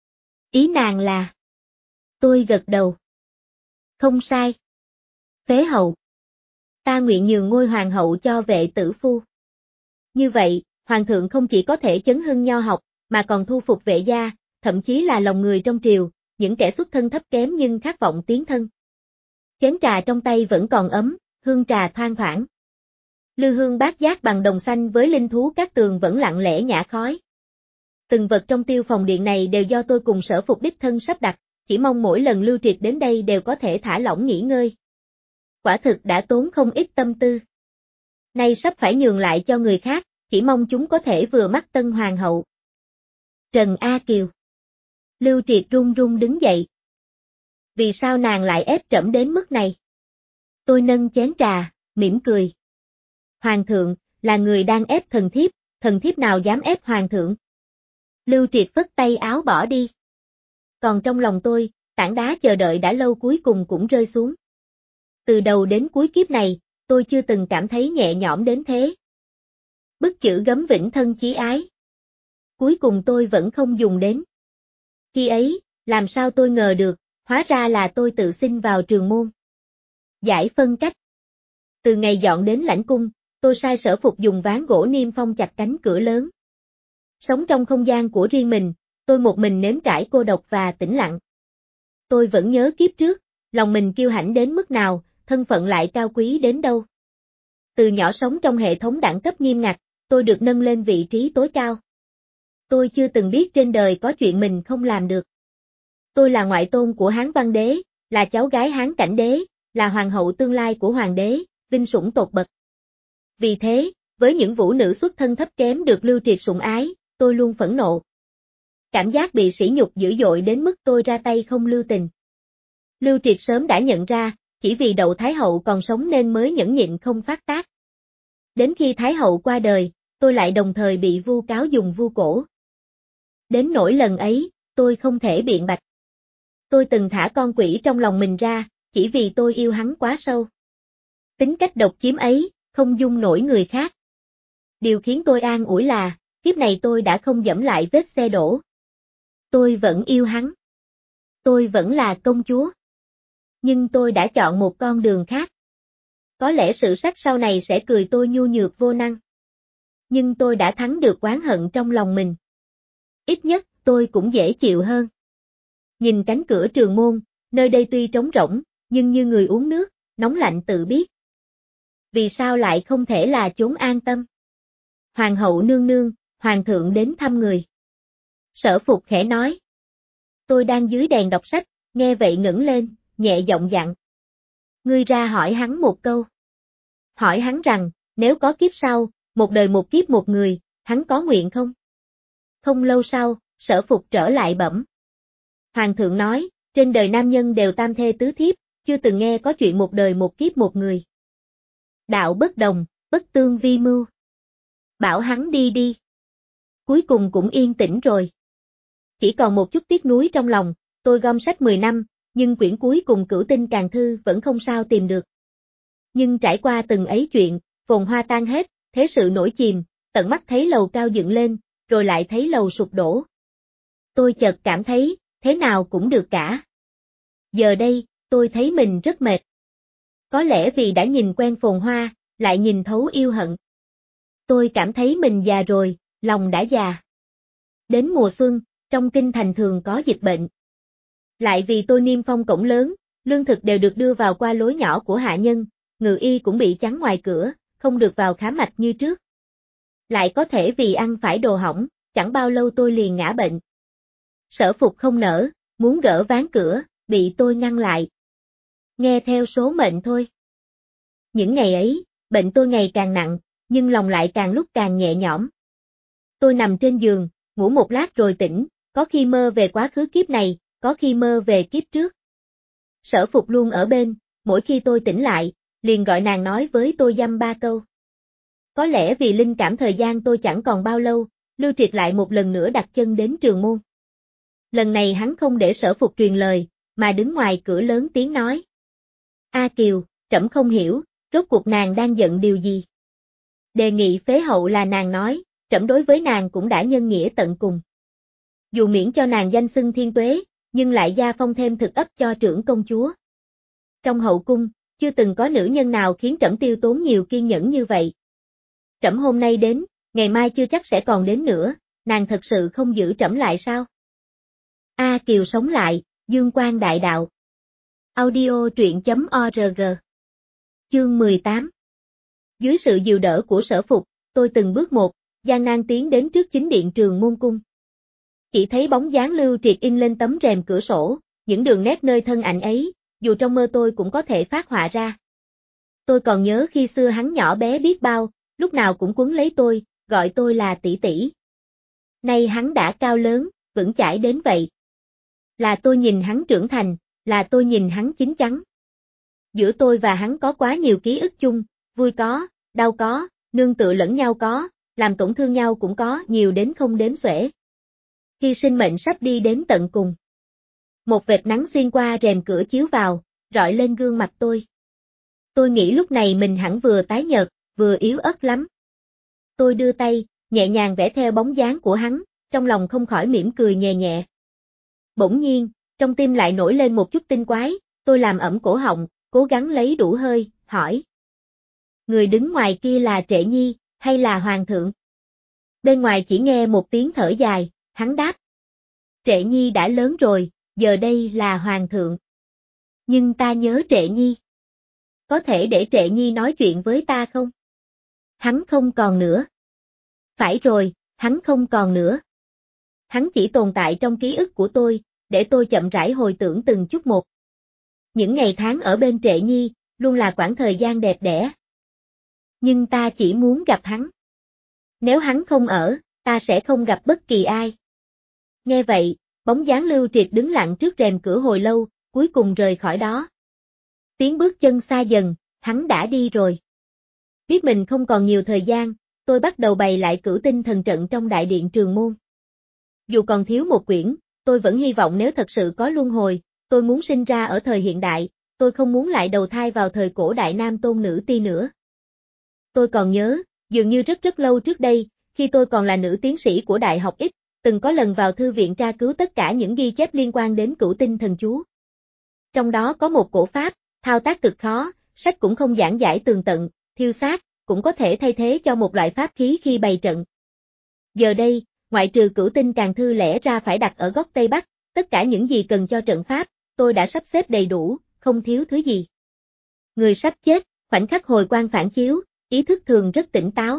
Ý nàng là... Tôi gật đầu. Không sai. Phế hậu. Ta nguyện nhường ngôi hoàng hậu cho Vệ Tử Phu. Như vậy, hoàng thượng không chỉ có thể chấn hưng nho học, mà còn thu phục Vệ gia, thậm chí là lòng người trong triều, những kẻ xuất thân thấp kém nhưng khát vọng tiến thân. Chén trà trong tay vẫn còn ấm, hương trà thoang thoảng. Lư hương bát giác bằng đồng xanh với linh thú các tường vẫn lặng lẽ nhả khói. Từng vật trong Tiêu Phòng Điện này đều do tôi cùng Sở Phục đích thân sắp đặt, chỉ mong mỗi lần Lưu Triệt đến đây đều có thể thả lỏng nghỉ ngơi. Quả thực đã tốn không ít tâm tư. Nay sắp phải nhường lại cho người khác, chỉ mong chúng có thể vừa mắt tân hoàng hậu. Trần A Kiều. Lưu Triệt run run đứng dậy. Vì sao nàng lại ép trẫm đến mức này? Tôi nâng chén trà, mỉm cười. Hoàng thượng, là người đang ép thần thiếp, thần thiếp nào dám ép hoàng thượng? Lưu Triệt phất tay áo bỏ đi. Còn trong lòng tôi, tảng đá chờ đợi đã lâu cuối cùng cũng rơi xuống. Từ đầu đến cuối kiếp này, tôi chưa từng cảm thấy nhẹ nhõm đến thế. Bức chữ gấm vĩnh thân chí ái. Cuối cùng tôi vẫn không dùng đến. Khi ấy, làm sao tôi ngờ được, hóa ra là tôi tự xin vào trường môn. Giải phân cách. Từ ngày dọn đến lãnh cung, tôi sai Sở Phục dùng ván gỗ niêm phong chặt cánh cửa lớn. Sống trong không gian của riêng mình, tôi một mình nếm trải cô độc và tĩnh lặng. Tôi vẫn nhớ kiếp trước, lòng mình kiêu hãnh đến mức nào, thân phận lại cao quý đến đâu. Từ nhỏ sống trong hệ thống đẳng cấp nghiêm ngặt, tôi được nâng lên vị trí tối cao. Tôi chưa từng biết trên đời có chuyện mình không làm được. Tôi là ngoại tôn của Hán Văn Đế, là cháu gái Hán Cảnh Đế, là hoàng hậu tương lai của hoàng đế, vinh sủng tột bậc. Vì thế, với những vũ nữ xuất thân thấp kém được Lưu Triệt sủng ái, tôi luôn phẫn nộ. Cảm giác bị sỉ nhục dữ dội đến mức tôi ra tay không lưu tình. Lưu Triệt sớm đã nhận ra, chỉ vì Đậu Thái Hậu còn sống nên mới nhẫn nhịn không phát tác. Đến khi Thái Hậu qua đời, tôi lại đồng thời bị vu cáo dùng vu cổ. Đến nỗi lần ấy, tôi không thể biện bạch. Tôi từng thả con quỷ trong lòng mình ra, chỉ vì tôi yêu hắn quá sâu. Tính cách độc chiếm ấy, không dung nổi người khác. Điều khiến tôi an ủi là, kiếp này tôi đã không dẫm lại vết xe đổ. Tôi vẫn yêu hắn. Tôi vẫn là công chúa. Nhưng tôi đã chọn một con đường khác. Có lẽ sự sắc sau này sẽ cười tôi nhu nhược vô năng. Nhưng tôi đã thắng được oán hận trong lòng mình. Ít nhất, tôi cũng dễ chịu hơn. Nhìn cánh cửa trường môn, nơi đây tuy trống rỗng, nhưng như người uống nước, nóng lạnh tự biết. Vì sao lại không thể là chốn an tâm? Hoàng hậu nương nương, hoàng thượng đến thăm người. Sở Phục khẽ nói. Tôi đang dưới đèn đọc sách, nghe vậy ngẩng lên, nhẹ giọng dặn. Ngươi ra hỏi hắn một câu. Hỏi hắn rằng, nếu có kiếp sau, một đời một kiếp một người, hắn có nguyện không? Không lâu sau, Sở Phục trở lại bẩm. Hoàng thượng nói, trên đời nam nhân đều tam thê tứ thiếp, chưa từng nghe có chuyện một đời một kiếp một người. Đạo bất đồng, bất tương vi mưu. Bảo hắn đi đi. Cuối cùng cũng yên tĩnh rồi. Chỉ còn một chút tiếc nuối trong lòng, tôi gom sách mười năm, nhưng quyển cuối cùng Cửu Tinh Càn Thư vẫn không sao tìm được. Nhưng trải qua từng ấy chuyện, phồn hoa tan hết, thế sự nổi chìm, tận mắt thấy lầu cao dựng lên, rồi lại thấy lầu sụp đổ. Tôi chợt cảm thấy, thế nào cũng được cả. Giờ đây, tôi thấy mình rất mệt. Có lẽ vì đã nhìn quen phồn hoa, lại nhìn thấu yêu hận. Tôi cảm thấy mình già rồi, lòng đã già. Đến mùa xuân, trong kinh thành thường có dịch bệnh. Lại vì tôi niêm phong cổng lớn, lương thực đều được đưa vào qua lối nhỏ của hạ nhân, ngự y cũng bị chắn ngoài cửa, không được vào khám mạch như trước. Lại có thể vì ăn phải đồ hỏng, chẳng bao lâu tôi liền ngã bệnh. Sở Phục không nỡ, muốn gỡ ván cửa, bị tôi ngăn lại. Nghe theo số mệnh thôi. Những ngày ấy, bệnh tôi ngày càng nặng, nhưng lòng lại càng lúc càng nhẹ nhõm. Tôi nằm trên giường, ngủ một lát rồi tỉnh, có khi mơ về quá khứ kiếp này, có khi mơ về kiếp trước. Sở Phục luôn ở bên, mỗi khi tôi tỉnh lại, liền gọi nàng nói với tôi dăm ba câu. Có lẽ vì linh cảm thời gian tôi chẳng còn bao lâu, Lưu Triệt lại một lần nữa đặt chân đến trường môn. Lần này hắn không để Sở Phục truyền lời, mà đứng ngoài cửa lớn tiếng nói. A Kiều, trẫm không hiểu, rốt cuộc nàng đang giận điều gì? Đề nghị phế hậu là nàng nói, trẫm đối với nàng cũng đã nhân nghĩa tận cùng. Dù miễn cho nàng danh xưng thiên tuế, nhưng lại gia phong thêm thực ấp cho trưởng công chúa. Trong hậu cung, chưa từng có nữ nhân nào khiến trẫm tiêu tốn nhiều kiên nhẫn như vậy. Trẫm hôm nay đến, ngày mai chưa chắc sẽ còn đến nữa, nàng thật sự không giữ trẫm lại sao? A Kiều sống lại, dương quang đại đạo. Audio truyện chấm org. Chương mười tám. Dưới sự dìu đỡ của Sở Phục, tôi từng bước một, gian nan tiến đến trước chính điện trường môn cung. Chỉ thấy bóng dáng Lưu Triệt in lên tấm rèm cửa sổ, những đường nét nơi thân ảnh ấy, dù trong mơ tôi cũng có thể phát họa ra. Tôi còn nhớ khi xưa hắn nhỏ bé biết bao, lúc nào cũng quấn lấy tôi, gọi tôi là tỷ tỷ. Nay hắn đã cao lớn, vững chãi đến vậy. Là tôi nhìn hắn trưởng thành, là tôi nhìn hắn chín chắn. Giữa tôi và hắn có quá nhiều ký ức chung, vui có, đau có, nương tựa lẫn nhau có, làm tổn thương nhau cũng có, nhiều đến không đếm xuể. Khi sinh mệnh sắp đi đến tận cùng. Một vệt nắng xuyên qua rèm cửa chiếu vào, rọi lên gương mặt tôi. Tôi nghĩ lúc này mình hẳn vừa tái nhợt, vừa yếu ớt lắm. Tôi đưa tay, nhẹ nhàng vẽ theo bóng dáng của hắn, trong lòng không khỏi mỉm cười nhẹ nhẹ. Bỗng nhiên, trong tim lại nổi lên một chút tinh quái, tôi làm ẩm cổ họng, cố gắng lấy đủ hơi, hỏi. Người đứng ngoài kia là Trệ Nhi, hay là Hoàng thượng? Bên ngoài chỉ nghe một tiếng thở dài, hắn đáp. Trệ Nhi đã lớn rồi, giờ đây là Hoàng thượng. Nhưng ta nhớ Trệ Nhi. Có thể để Trệ Nhi nói chuyện với ta không? Hắn không còn nữa. Phải rồi, hắn không còn nữa. Hắn chỉ tồn tại trong ký ức của tôi, để tôi chậm rãi hồi tưởng từng chút một. Những ngày tháng ở bên Trệ Nhi, luôn là quãng thời gian đẹp đẽ. Nhưng ta chỉ muốn gặp hắn. Nếu hắn không ở, ta sẽ không gặp bất kỳ ai. Nghe vậy, bóng dáng Lưu Triệt đứng lặng trước rèm cửa hồi lâu, cuối cùng rời khỏi đó. Tiếng bước chân xa dần, hắn đã đi rồi. Biết mình không còn nhiều thời gian, tôi bắt đầu bày lại Cửu Tinh thần trận trong đại điện trường môn. Dù còn thiếu một quyển, tôi vẫn hy vọng nếu thật sự có luân hồi, tôi muốn sinh ra ở thời hiện đại, tôi không muốn lại đầu thai vào thời cổ đại nam tôn nữ ti nữa. Tôi còn nhớ, dường như rất rất lâu trước đây, khi tôi còn là nữ tiến sĩ của Đại học X, từng có lần vào thư viện tra cứu tất cả những ghi chép liên quan đến cửu tinh thần chú. Trong đó có một cổ pháp, thao tác cực khó, sách cũng không giảng giải tường tận, thiêu sát, cũng có thể thay thế cho một loại pháp khí khi bày trận. Giờ đây, ngoại trừ cửu tinh càng thư lẽ ra phải đặt ở góc Tây Bắc, tất cả những gì cần cho trận pháp, tôi đã sắp xếp đầy đủ, không thiếu thứ gì. Người sắp chết, khoảnh khắc hồi quang phản chiếu, ý thức thường rất tỉnh táo.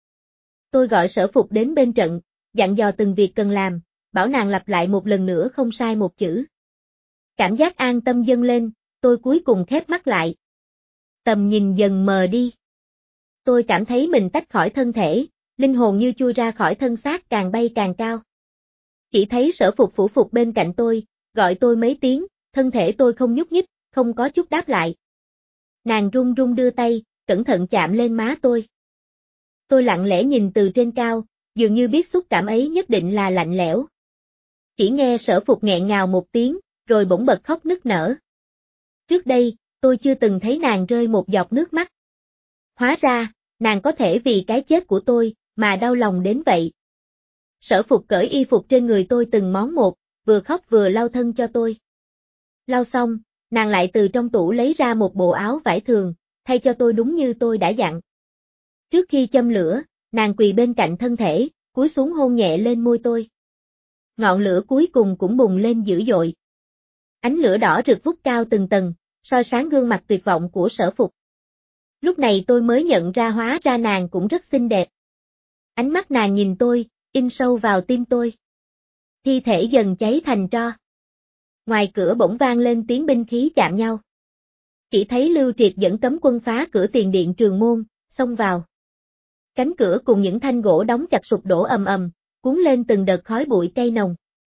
Tôi gọi Sở Phục đến bên trận, dặn dò từng việc cần làm, bảo nàng lặp lại một lần nữa không sai một chữ. Cảm giác an tâm dâng lên, tôi cuối cùng khép mắt lại. Tầm nhìn dần mờ đi. Tôi cảm thấy mình tách khỏi thân thể, linh hồn như chui ra khỏi thân xác càng bay càng cao. Chỉ thấy Sở Phục phủ phục bên cạnh tôi, gọi tôi mấy tiếng, thân thể tôi không nhúc nhích, không có chút đáp lại. Nàng run run đưa tay, cẩn thận chạm lên má tôi. Tôi lặng lẽ nhìn từ trên cao, dường như biết xúc cảm ấy nhất định là lạnh lẽo. Chỉ nghe Sở Phục nghẹn ngào một tiếng, rồi bỗng bật khóc nức nở. Trước đây, tôi chưa từng thấy nàng rơi một giọt nước mắt. Hóa ra, nàng có thể vì cái chết của tôi, mà đau lòng đến vậy. Sở Phục cởi y phục trên người tôi từng món một, vừa khóc vừa lau thân cho tôi. Lau xong, nàng lại từ trong tủ lấy ra một bộ áo vải thường, thay cho tôi đúng như tôi đã dặn. Trước khi châm lửa, nàng quỳ bên cạnh thân thể, cúi xuống hôn nhẹ lên môi tôi. Ngọn lửa cuối cùng cũng bùng lên dữ dội. Ánh lửa đỏ rực vút cao từng tầng, soi sáng gương mặt tuyệt vọng của Sở Phục. Lúc này tôi mới nhận ra hóa ra nàng cũng rất xinh đẹp. Ánh mắt nàng nhìn tôi, in sâu vào tim tôi. Thi thể dần cháy thành tro. Ngoài cửa bỗng vang lên tiếng binh khí chạm nhau. Chỉ thấy Lưu Triệt dẫn cấm quân phá cửa tiền điện Trường Môn, xông vào. Cánh cửa cùng những thanh gỗ đóng chặt sụp đổ ầm ầm, cuốn lên từng đợt khói bụi cây nồng.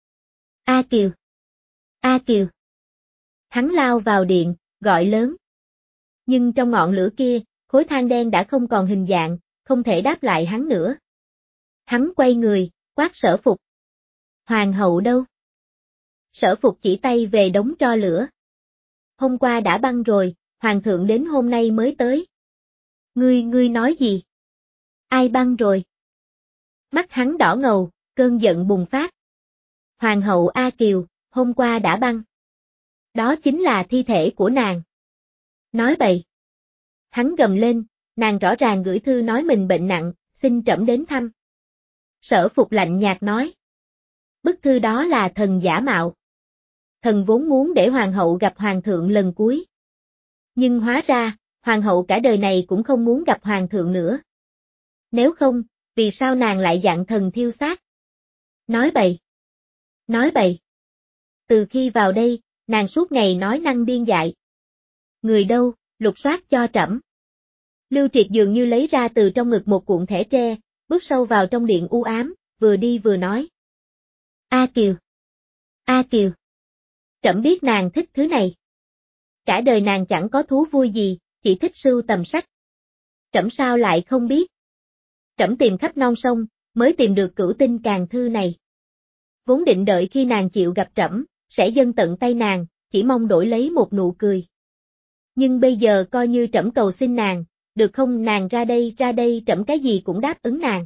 A Kiều! A Kiều! Hắn lao vào điện, gọi lớn. Nhưng trong ngọn lửa kia, khối than đen đã không còn hình dạng, không thể đáp lại hắn nữa. Hắn quay người, quát Sở Phục. Hoàng hậu đâu? Sở Phục chỉ tay về đống tro lửa. Hôm qua đã băng rồi, hoàng thượng đến hôm nay mới tới. Ngươi, ngươi nói gì? Ai băng rồi? Mắt hắn đỏ ngầu, cơn giận bùng phát. Hoàng hậu A Kiều, hôm qua đã băng. Đó chính là thi thể của nàng. Nói bậy. Hắn gầm lên, nàng rõ ràng gửi thư nói mình bệnh nặng, xin trẫm đến thăm. Sở Phục lạnh nhạt nói. Bức thư đó là thần giả mạo. Thần vốn muốn để hoàng hậu gặp hoàng thượng lần cuối. Nhưng hóa ra, hoàng hậu cả đời này cũng không muốn gặp hoàng thượng nữa. Nếu không, vì sao nàng lại dặn thần thiêu xác? Nói bậy. Nói bậy. Từ khi vào đây, nàng suốt ngày nói năng điên dại. Người đâu, lục soát cho trẫm. Lưu Triệt dường như lấy ra từ trong ngực một cuộn thẻ tre, bước sâu vào trong điện u ám, vừa đi vừa nói. A Kiều. A Kiều. Trẫm biết nàng thích thứ này. Cả đời nàng chẳng có thú vui gì, chỉ thích sưu tầm sách. Trẫm sao lại không biết. Trẫm tìm khắp non sông, mới tìm được cửu tinh càn thư này. Vốn định đợi khi nàng chịu gặp trẫm, sẽ dâng tận tay nàng, chỉ mong đổi lấy một nụ cười. Nhưng bây giờ coi như trẫm cầu xin nàng, được không nàng ra đây ra đây trẫm cái gì cũng đáp ứng nàng.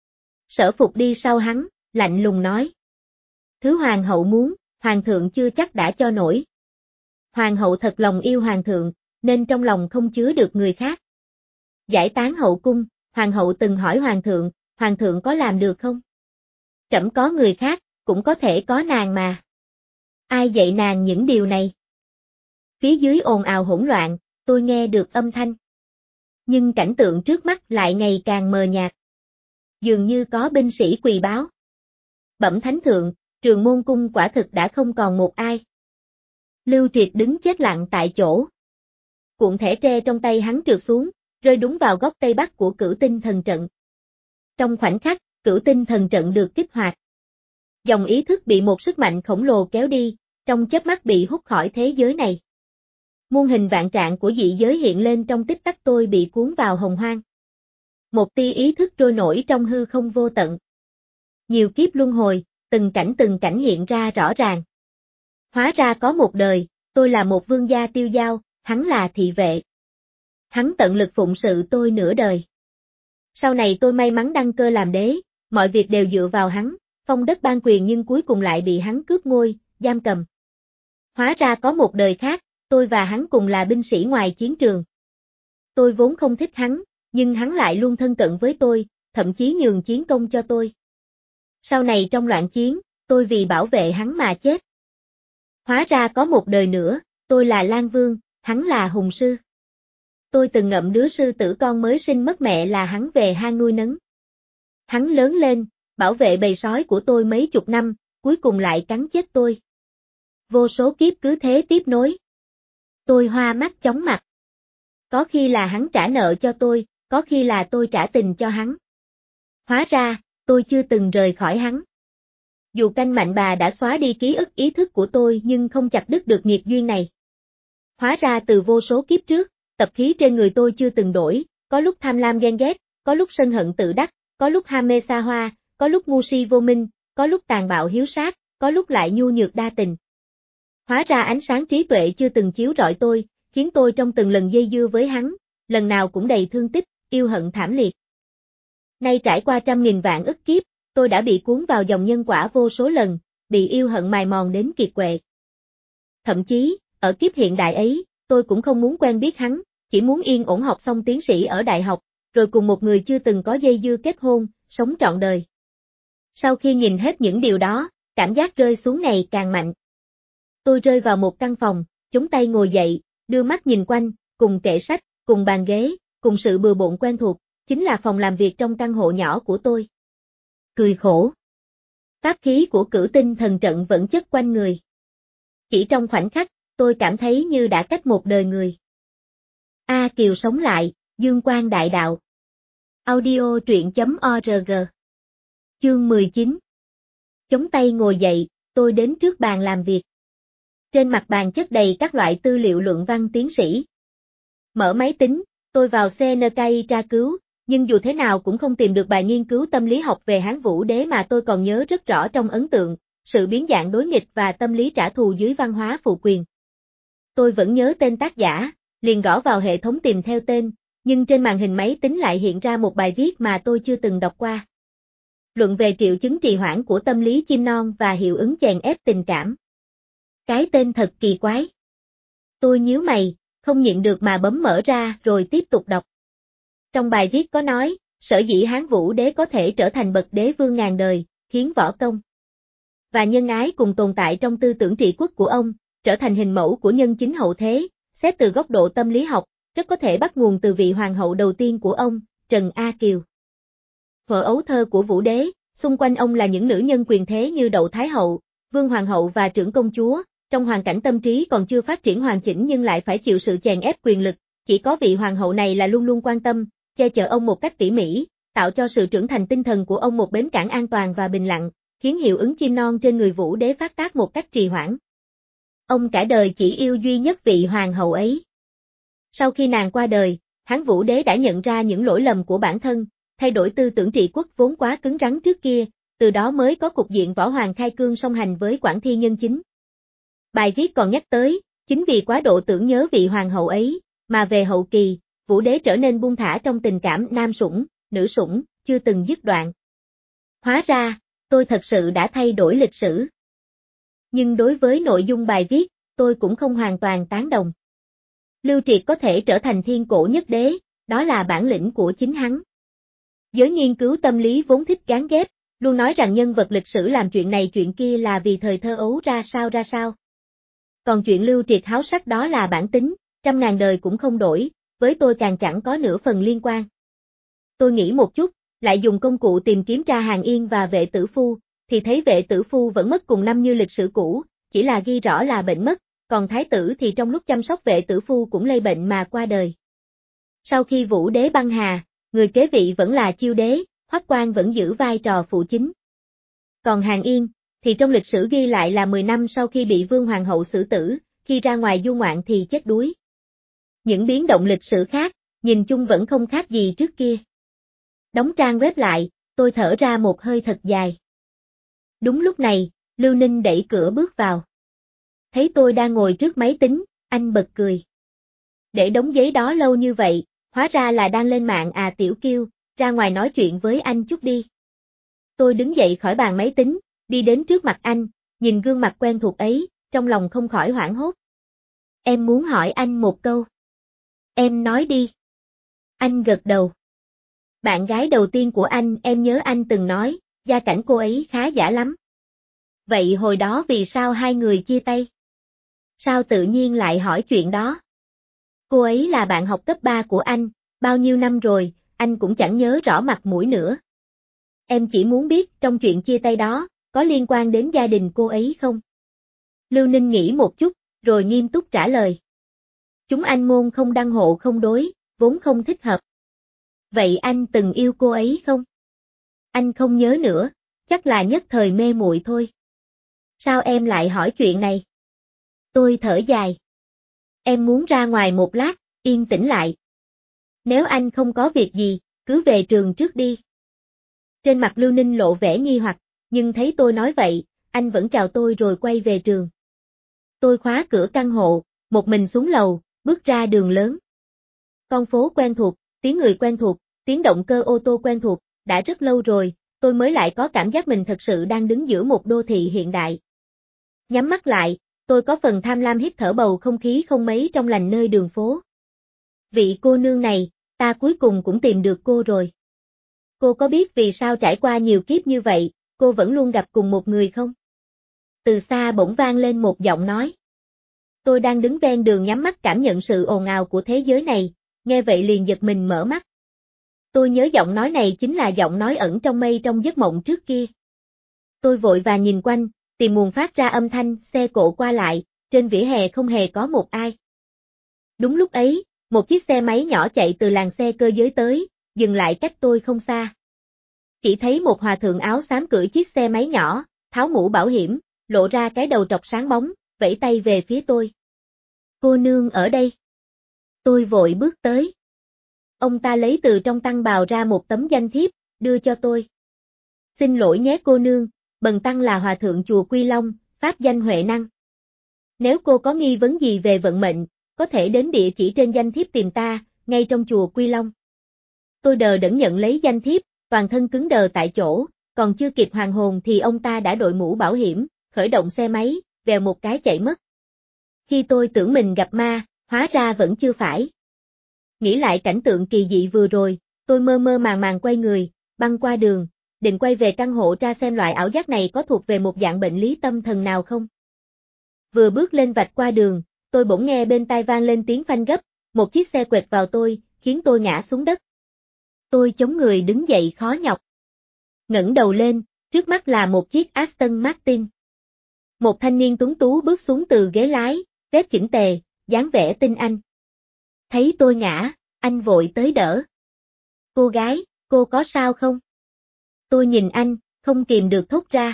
Sở Phục đi sau hắn, lạnh lùng nói. Thứ hoàng hậu muốn, hoàng thượng chưa chắc đã cho nổi. Hoàng hậu thật lòng yêu hoàng thượng, nên trong lòng không chứa được người khác. Giải tán hậu cung, hoàng hậu từng hỏi hoàng thượng, hoàng thượng có làm được không? Trẫm có người khác, cũng có thể có nàng mà. Ai dạy nàng những điều này? Phía dưới ồn ào hỗn loạn, tôi nghe được âm thanh. Nhưng cảnh tượng trước mắt lại ngày càng mờ nhạt. Dường như có binh sĩ quỳ báo. Bẩm thánh thượng, Trường Môn cung quả thực đã không còn một ai. Lưu Triệt đứng chết lặng tại chỗ. Cuộn thẻ tre trong tay hắn trượt xuống, rơi đúng vào góc tây bắc của cửu tinh thần trận. Trong khoảnh khắc, cửu tinh thần trận được kích hoạt. Dòng ý thức bị một sức mạnh khổng lồ kéo đi, trong chớp mắt bị hút khỏi thế giới này. Muôn hình vạn trạng của dị giới hiện lên trong tích tắc, tôi bị cuốn vào hồng hoang. Một tia ý thức trôi nổi trong hư không vô tận. Nhiều kiếp luân hồi, từng cảnh từng cảnh hiện ra rõ ràng. Hóa ra có một đời, tôi là một vương gia tiêu dao, hắn là thị vệ. Hắn tận lực phụng sự tôi nửa đời. Sau này tôi may mắn đăng cơ làm đế, mọi việc đều dựa vào hắn, phong đất ban quyền nhưng cuối cùng lại bị hắn cướp ngôi, giam cầm. Hóa ra có một đời khác, tôi và hắn cùng là binh sĩ ngoài chiến trường. Tôi vốn không thích hắn, nhưng hắn lại luôn thân cận với tôi, thậm chí nhường chiến công cho tôi. Sau này trong loạn chiến, tôi vì bảo vệ hắn mà chết. Hóa ra có một đời nữa, tôi là Lan Vương, hắn là Hùng Sư. Tôi từng ngậm đứa sư tử con mới sinh mất mẹ là hắn về hang nuôi nấng. Hắn lớn lên, bảo vệ bầy sói của tôi mấy chục năm, cuối cùng lại cắn chết tôi. Vô số kiếp cứ thế tiếp nối. Tôi hoa mắt chóng mặt. Có khi là hắn trả nợ cho tôi, có khi là tôi trả tình cho hắn. Hóa ra, tôi chưa từng rời khỏi hắn. Dù canh mạnh bà đã xóa đi ký ức ý thức của tôi nhưng không chặt đứt được nghiệp duyên này. Hóa ra từ vô số kiếp trước, tập khí trên người tôi chưa từng đổi, có lúc tham lam ghen ghét, có lúc sân hận tự đắc, có lúc ham mê xa hoa, có lúc ngu si vô minh, có lúc tàn bạo hiếu sát, có lúc lại nhu nhược đa tình. Hóa ra ánh sáng trí tuệ chưa từng chiếu rọi tôi, khiến tôi trong từng lần dây dưa với hắn, lần nào cũng đầy thương tích, yêu hận thảm liệt. Nay trải qua trăm nghìn vạn ức kiếp, tôi đã bị cuốn vào dòng nhân quả vô số lần, bị yêu hận mài mòn đến kiệt quệ. Thậm chí, ở kiếp hiện đại ấy, tôi cũng không muốn quen biết hắn, chỉ muốn yên ổn học xong tiến sĩ ở đại học, rồi cùng một người chưa từng có dây dưa kết hôn, sống trọn đời. Sau khi nhìn hết những điều đó, cảm giác rơi xuống ngày càng mạnh. Tôi rơi vào một căn phòng, chống tay ngồi dậy, đưa mắt nhìn quanh, cùng kệ sách, cùng bàn ghế, cùng sự bừa bộn quen thuộc, chính là phòng làm việc trong căn hộ nhỏ của tôi. Cười khổ. Pháp khí của cửu tinh thần trận vẫn chất quanh người. Chỉ trong khoảnh khắc, tôi cảm thấy như đã cách một đời người. A Kiều sống lại, Dương Quang đại đạo. Audio truyện chấm org. Chương mười chín. Chống tay ngồi dậy, tôi đến trước bàn làm việc. Trên mặt bàn chất đầy các loại tư liệu luận văn tiến sĩ. Mở máy tính, tôi vào xê en ca i tra cứu, nhưng dù thế nào cũng không tìm được bài nghiên cứu tâm lý học về Hán Vũ Đế mà tôi còn nhớ rất rõ trong ấn tượng, sự biến dạng đối nghịch và tâm lý trả thù dưới văn hóa phụ quyền. Tôi vẫn nhớ tên tác giả, liền gõ vào hệ thống tìm theo tên, nhưng trên màn hình máy tính lại hiện ra một bài viết mà tôi chưa từng đọc qua. Luận về triệu chứng trì hoãn của tâm lý chim non và hiệu ứng chèn ép tình cảm. Cái tên thật kỳ quái. Tôi nhíu mày, không nhịn được mà bấm mở ra rồi tiếp tục đọc. Trong bài viết có nói, sở dĩ Hán Vũ Đế có thể trở thành bậc đế vương ngàn đời, khiến võ công và nhân ái cùng tồn tại trong tư tưởng trị quốc của ông, trở thành hình mẫu của nhân chính hậu thế, xét từ góc độ tâm lý học, rất có thể bắt nguồn từ vị hoàng hậu đầu tiên của ông, Trần A Kiều. Thuở ấu thơ của Vũ Đế, xung quanh ông là những nữ nhân quyền thế như Đậu Thái Hậu, Vương Hoàng hậu và Trưởng Công Chúa, trong hoàn cảnh tâm trí còn chưa phát triển hoàn chỉnh nhưng lại phải chịu sự chèn ép quyền lực, chỉ có vị hoàng hậu này là luôn luôn quan tâm, che chở ông một cách tỉ mỉ, tạo cho sự trưởng thành tinh thần của ông một bến cảng an toàn và bình lặng, khiến hiệu ứng chim non trên người Vũ Đế phát tác một cách trì hoãn. Ông cả đời chỉ yêu duy nhất vị hoàng hậu ấy. Sau khi nàng qua đời, Hán Vũ Đế đã nhận ra những lỗi lầm của bản thân, thay đổi tư tưởng trị quốc vốn quá cứng rắn trước kia, từ đó mới có cục diện võ hoàng khai cương song hành với Quản Thi Nhân Chính. Bài viết còn nhắc tới, chính vì quá độ tưởng nhớ vị hoàng hậu ấy, mà về hậu kỳ, Vũ Đế trở nên buông thả trong tình cảm nam sủng, nữ sủng, chưa từng dứt đoạn. Hóa ra, tôi thật sự đã thay đổi lịch sử. Nhưng đối với nội dung bài viết, tôi cũng không hoàn toàn tán đồng. Lưu Triệt có thể trở thành thiên cổ nhất đế, đó là bản lĩnh của chính hắn. Giới nghiên cứu tâm lý vốn thích gán ghép, luôn nói rằng nhân vật lịch sử làm chuyện này chuyện kia là vì thời thơ ấu ra sao ra sao. Còn chuyện Lưu Triệt háo sắc đó là bản tính, trăm ngàn đời cũng không đổi, với tôi càng chẳng có nửa phần liên quan. Tôi nghĩ một chút, lại dùng công cụ tìm kiếm tra Hàn Yên và Vệ Tử Phu, thì thấy Vệ Tử Phu vẫn mất cùng năm như lịch sử cũ, chỉ là ghi rõ là bệnh mất, còn Thái tử thì trong lúc chăm sóc Vệ Tử Phu cũng lây bệnh mà qua đời. Sau khi Vũ Đế băng hà, người kế vị vẫn là Chiêu Đế, Hoắc Quan vẫn giữ vai trò phụ chính. Còn Hàn Yên, thì trong lịch sử ghi lại là mười năm sau khi bị Vương Hoàng hậu xử tử, khi ra ngoài du ngoạn thì chết đuối. Những biến động lịch sử khác, nhìn chung vẫn không khác gì trước kia. Đóng trang web lại, tôi thở ra một hơi thật dài. Đúng lúc này, Lưu Ninh đẩy cửa bước vào. Thấy tôi đang ngồi trước máy tính, anh bật cười. Để đống giấy đó lâu như vậy, hóa ra là đang lên mạng à Tiểu Kiêu, ra ngoài nói chuyện với anh chút đi. Tôi đứng dậy khỏi bàn máy tính, đi đến trước mặt anh, nhìn gương mặt quen thuộc ấy, trong lòng không khỏi hoảng hốt. Em muốn hỏi anh một câu. Em nói đi. Anh gật đầu. Bạn gái đầu tiên của anh, em nhớ anh từng nói, gia cảnh cô ấy khá giả lắm. Vậy hồi đó vì sao hai người chia tay? Sao tự nhiên lại hỏi chuyện đó? Cô ấy là bạn học cấp ba của anh, bao nhiêu năm rồi, anh cũng chẳng nhớ rõ mặt mũi nữa. Em chỉ muốn biết trong chuyện chia tay đó, có liên quan đến gia đình cô ấy không? Lưu Ninh nghĩ một chút, rồi nghiêm túc trả lời. Chúng anh môn không đăng hộ không đối, vốn không thích hợp. Vậy anh từng yêu cô ấy không? Anh không nhớ nữa, chắc là nhất thời mê muội thôi. Sao em lại hỏi chuyện này? Tôi thở dài. Em muốn ra ngoài một lát, yên tĩnh lại. Nếu anh không có việc gì, cứ về trường trước đi. Trên mặt Lưu Ninh lộ vẻ nghi hoặc, nhưng thấy tôi nói vậy, anh vẫn chào tôi rồi quay về trường. Tôi khóa cửa căn hộ, một mình xuống lầu, bước ra đường lớn. Con phố quen thuộc, tiếng người quen thuộc, tiếng động cơ ô tô quen thuộc, đã rất lâu rồi, tôi mới lại có cảm giác mình thật sự đang đứng giữa một đô thị hiện đại. Nhắm mắt lại, tôi có phần tham lam hít thở bầu không khí không mấy trong lành nơi đường phố. Vị cô nương này, ta cuối cùng cũng tìm được cô rồi. Cô có biết vì sao trải qua nhiều kiếp như vậy, cô vẫn luôn gặp cùng một người không? Từ xa bỗng vang lên một giọng nói. Tôi đang đứng ven đường nhắm mắt cảm nhận sự ồn ào của thế giới này, nghe vậy liền giật mình mở mắt. Tôi nhớ giọng nói này chính là giọng nói ẩn trong mây trong giấc mộng trước kia. Tôi vội vàng nhìn quanh, tìm nguồn phát ra âm thanh, xe cộ qua lại, trên vỉa hè không hề có một ai. Đúng lúc ấy, một chiếc xe máy nhỏ chạy từ làn xe cơ giới tới, dừng lại cách tôi không xa. Chỉ thấy một hòa thượng áo xám cưỡi chiếc xe máy nhỏ, tháo mũ bảo hiểm, lộ ra cái đầu trọc sáng bóng, vẫy tay về phía tôi. Cô nương ở đây. Tôi vội bước tới. Ông ta lấy từ trong tăng bào ra một tấm danh thiếp, đưa cho tôi. Xin lỗi nhé cô nương, bần tăng là hòa thượng chùa Quy Long, pháp danh Huệ Năng. Nếu cô có nghi vấn gì về vận mệnh, có thể đến địa chỉ trên danh thiếp tìm ta, ngay trong chùa Quy Long. Tôi đờ đẫn nhận lấy danh thiếp, toàn thân cứng đờ tại chỗ, còn chưa kịp hoàn hồn thì ông ta đã đội mũ bảo hiểm, khởi động xe máy, vèo một cái chạy mất. Khi tôi tưởng mình gặp ma, hóa ra vẫn chưa phải. Nghĩ lại cảnh tượng kỳ dị vừa rồi, tôi mơ mơ màng màng quay người, băng qua đường, định quay về căn hộ tra xem loại ảo giác này có thuộc về một dạng bệnh lý tâm thần nào không. Vừa bước lên vạch qua đường, tôi bỗng nghe bên tai vang lên tiếng phanh gấp, một chiếc xe quẹt vào tôi, khiến tôi ngã xuống đất. Tôi chống người đứng dậy khó nhọc. Ngẩng đầu lên, trước mắt là một chiếc Aston Martin. Một thanh niên tuấn tú bước xuống từ ghế lái, vết chỉnh tề, dáng vẻ tinh anh. Thấy tôi ngã, anh vội tới đỡ. Cô gái, cô có sao không? Tôi nhìn anh, không kìm được thốt ra.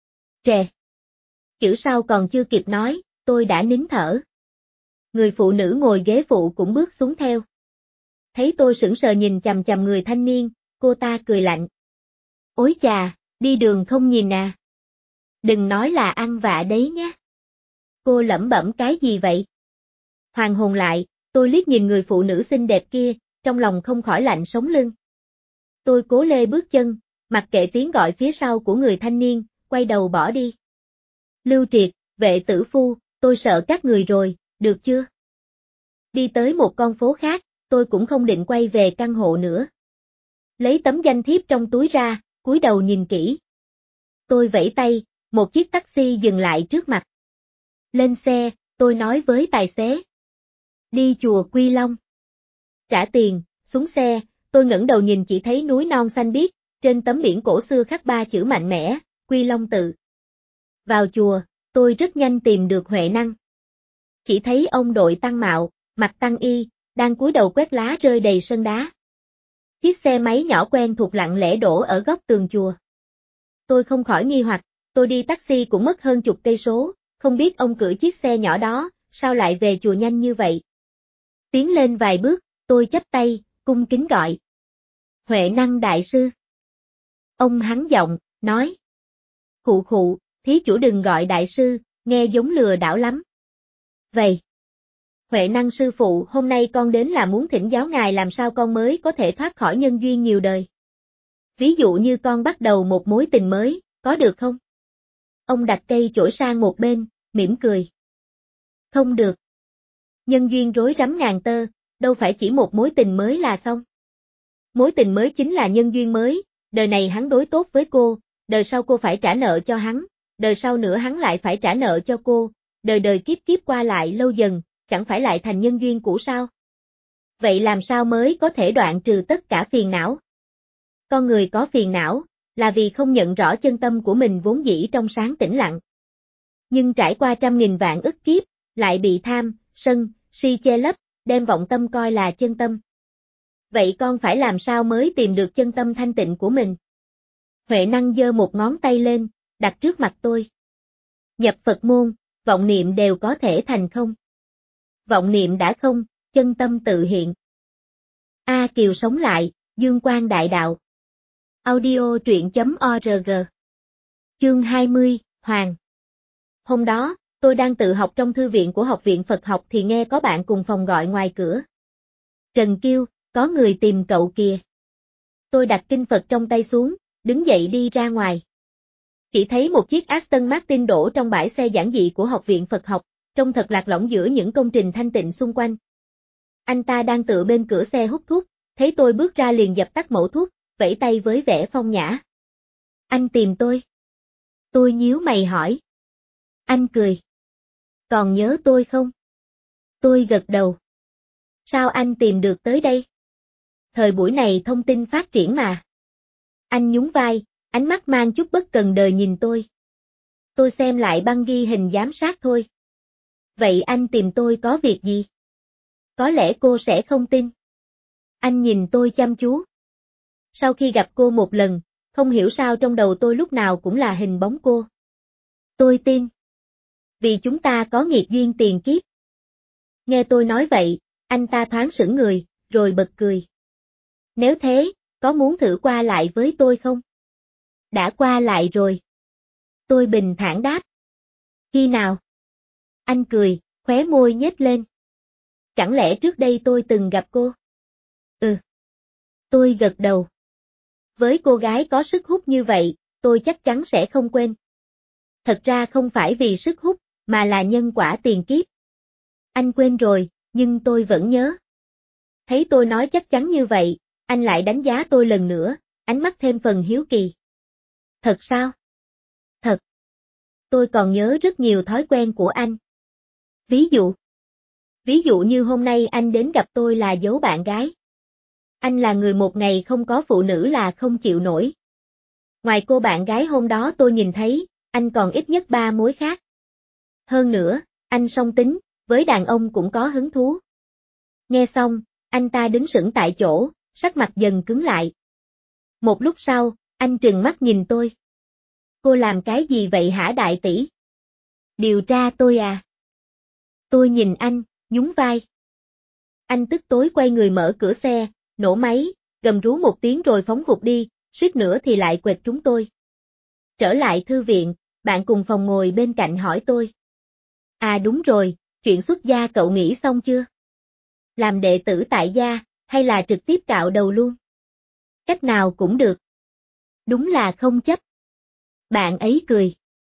Trè. Chữ sau còn chưa kịp nói, tôi đã nín thở. Người phụ nữ ngồi ghế phụ cũng bước xuống theo. Thấy tôi sững sờ nhìn chằm chằm người thanh niên, cô ta cười lạnh. Ối chà, đi đường không nhìn à. Đừng nói là ăn vạ đấy nhé. Cô lẩm bẩm cái gì vậy? Hoàn hồn lại, tôi liếc nhìn người phụ nữ xinh đẹp kia, trong lòng không khỏi lạnh sống lưng. Tôi cố lê bước chân, mặc kệ tiếng gọi phía sau của người thanh niên, quay đầu bỏ đi. Lưu Triệt, Vệ Tử Phu, tôi sợ các người rồi, được chưa? Đi tới một con phố khác, tôi cũng không định quay về căn hộ nữa. Lấy tấm danh thiếp trong túi ra, cúi đầu nhìn kỹ. Tôi vẫy tay, một chiếc taxi dừng lại trước mặt. Lên xe, tôi nói với tài xế. Đi chùa Quy Long. Trả tiền, xuống xe, tôi ngẩng đầu nhìn chỉ thấy núi non xanh biếc, trên tấm biển cổ xưa khắc ba chữ mạnh mẽ, Quy Long tự. Vào chùa, tôi rất nhanh tìm được Huệ Năng. Chỉ thấy ông đội tăng mạo, mặc tăng y, đang cúi đầu quét lá rơi đầy sân đá. Chiếc xe máy nhỏ quen thuộc lặng lẽ đổ ở góc tường chùa. Tôi không khỏi nghi hoặc, tôi đi taxi cũng mất hơn chục cây số, không biết ông cưỡi chiếc xe nhỏ đó, sao lại về chùa nhanh như vậy. Tiến lên vài bước, tôi chắp tay, cung kính gọi. Huệ Năng đại sư. Ông hắn giọng, nói. Khụ khụ, thí chủ đừng gọi đại sư, nghe giống lừa đảo lắm. Vậy. Huệ Năng sư phụ, hôm nay con đến là muốn thỉnh giáo ngài làm sao con mới có thể thoát khỏi nhân duyên nhiều đời. Ví dụ như con bắt đầu một mối tình mới, có được không? Ông đặt cây chổi sang một bên, mỉm cười. Không được. Nhân duyên rối rắm ngàn tơ, đâu phải chỉ một mối tình mới là xong. Mối tình mới chính là nhân duyên mới, đời này hắn đối tốt với cô, đời sau cô phải trả nợ cho hắn, đời sau nữa hắn lại phải trả nợ cho cô, đời đời kiếp kiếp qua lại lâu dần, chẳng phải lại thành nhân duyên cũ sao? Vậy làm sao mới có thể đoạn trừ tất cả phiền não? Con người có phiền não, là vì không nhận rõ chân tâm của mình vốn dĩ trong sáng tĩnh lặng. Nhưng trải qua trăm nghìn vạn ức kiếp, lại bị tham, sân, si che lấp, đem vọng tâm coi là chân tâm. Vậy con phải làm sao mới tìm được chân tâm thanh tịnh của mình? Huệ Năng giơ một ngón tay lên, đặt trước mặt tôi. Nhập Phật môn, vọng niệm đều có thể thành không. Vọng niệm đã không, chân tâm tự hiện. A Kiều sống lại, dương quang đại đạo. Audio truyện chấm org. Chương hai mươi, Hoàng. Hôm đó, tôi đang tự học trong thư viện của Học viện Phật học thì nghe có bạn cùng phòng gọi ngoài cửa. Trần Kiêu, có người tìm cậu kìa. Tôi đặt kinh Phật trong tay xuống, đứng dậy đi ra ngoài. Chỉ thấy một chiếc Aston Martin đổ trong bãi xe giản dị của Học viện Phật học, trông thật lạc lõng giữa những công trình thanh tịnh xung quanh. Anh ta đang tựa bên cửa xe hút thuốc, thấy tôi bước ra liền dập tắt mẩu thuốc, vẫy tay với vẻ phong nhã. Anh tìm tôi. Tôi nhíu mày hỏi. Anh cười. Còn nhớ tôi không? Tôi gật đầu. Sao anh tìm được tới đây? Thời buổi này thông tin phát triển mà. Anh nhún vai, ánh mắt mang chút bất cần đời nhìn tôi. Tôi xem lại băng ghi hình giám sát thôi. Vậy anh tìm tôi có việc gì? Có lẽ cô sẽ không tin. Anh nhìn tôi chăm chú. Sau khi gặp cô một lần, không hiểu sao trong đầu tôi lúc nào cũng là hình bóng cô. Tôi tin. Vì chúng ta có nghiệt duyên tiền kiếp. Nghe tôi nói vậy, anh ta thoáng sững người, rồi bật cười. Nếu thế, có muốn thử qua lại với tôi không? Đã qua lại rồi. Tôi bình thản đáp. Khi nào? Anh cười, khóe môi nhếch lên. Chẳng lẽ trước đây tôi từng gặp cô? Ừ. Tôi gật đầu. Với cô gái có sức hút như vậy, tôi chắc chắn sẽ không quên. Thật ra không phải vì sức hút, mà là nhân quả tiền kiếp. Anh quên rồi, nhưng tôi vẫn nhớ. Thấy tôi nói chắc chắn như vậy, anh lại đánh giá tôi lần nữa, ánh mắt thêm phần hiếu kỳ. Thật sao? Thật. Tôi còn nhớ rất nhiều thói quen của anh. Ví dụ? Ví dụ như hôm nay anh đến gặp tôi là giấu bạn gái. Anh là người một ngày không có phụ nữ là không chịu nổi. Ngoài cô bạn gái hôm đó tôi nhìn thấy, anh còn ít nhất ba mối khác. Hơn nữa, anh song tính, với đàn ông cũng có hứng thú. Nghe xong, anh ta đứng sững tại chỗ, sắc mặt dần cứng lại. Một lúc sau, anh trừng mắt nhìn tôi. Cô làm cái gì vậy hả đại tỷ? Điều tra tôi à? Tôi nhìn anh, nhún vai. Anh tức tối quay người mở cửa xe, nổ máy, gầm rú một tiếng rồi phóng vụt đi, suýt nữa thì lại quệt trúng tôi. Trở lại thư viện, bạn cùng phòng ngồi bên cạnh hỏi tôi. À đúng rồi, chuyện xuất gia cậu nghĩ xong chưa? Làm đệ tử tại gia, hay là trực tiếp cạo đầu luôn? Cách nào cũng được. Đúng là không chấp. Bạn ấy cười.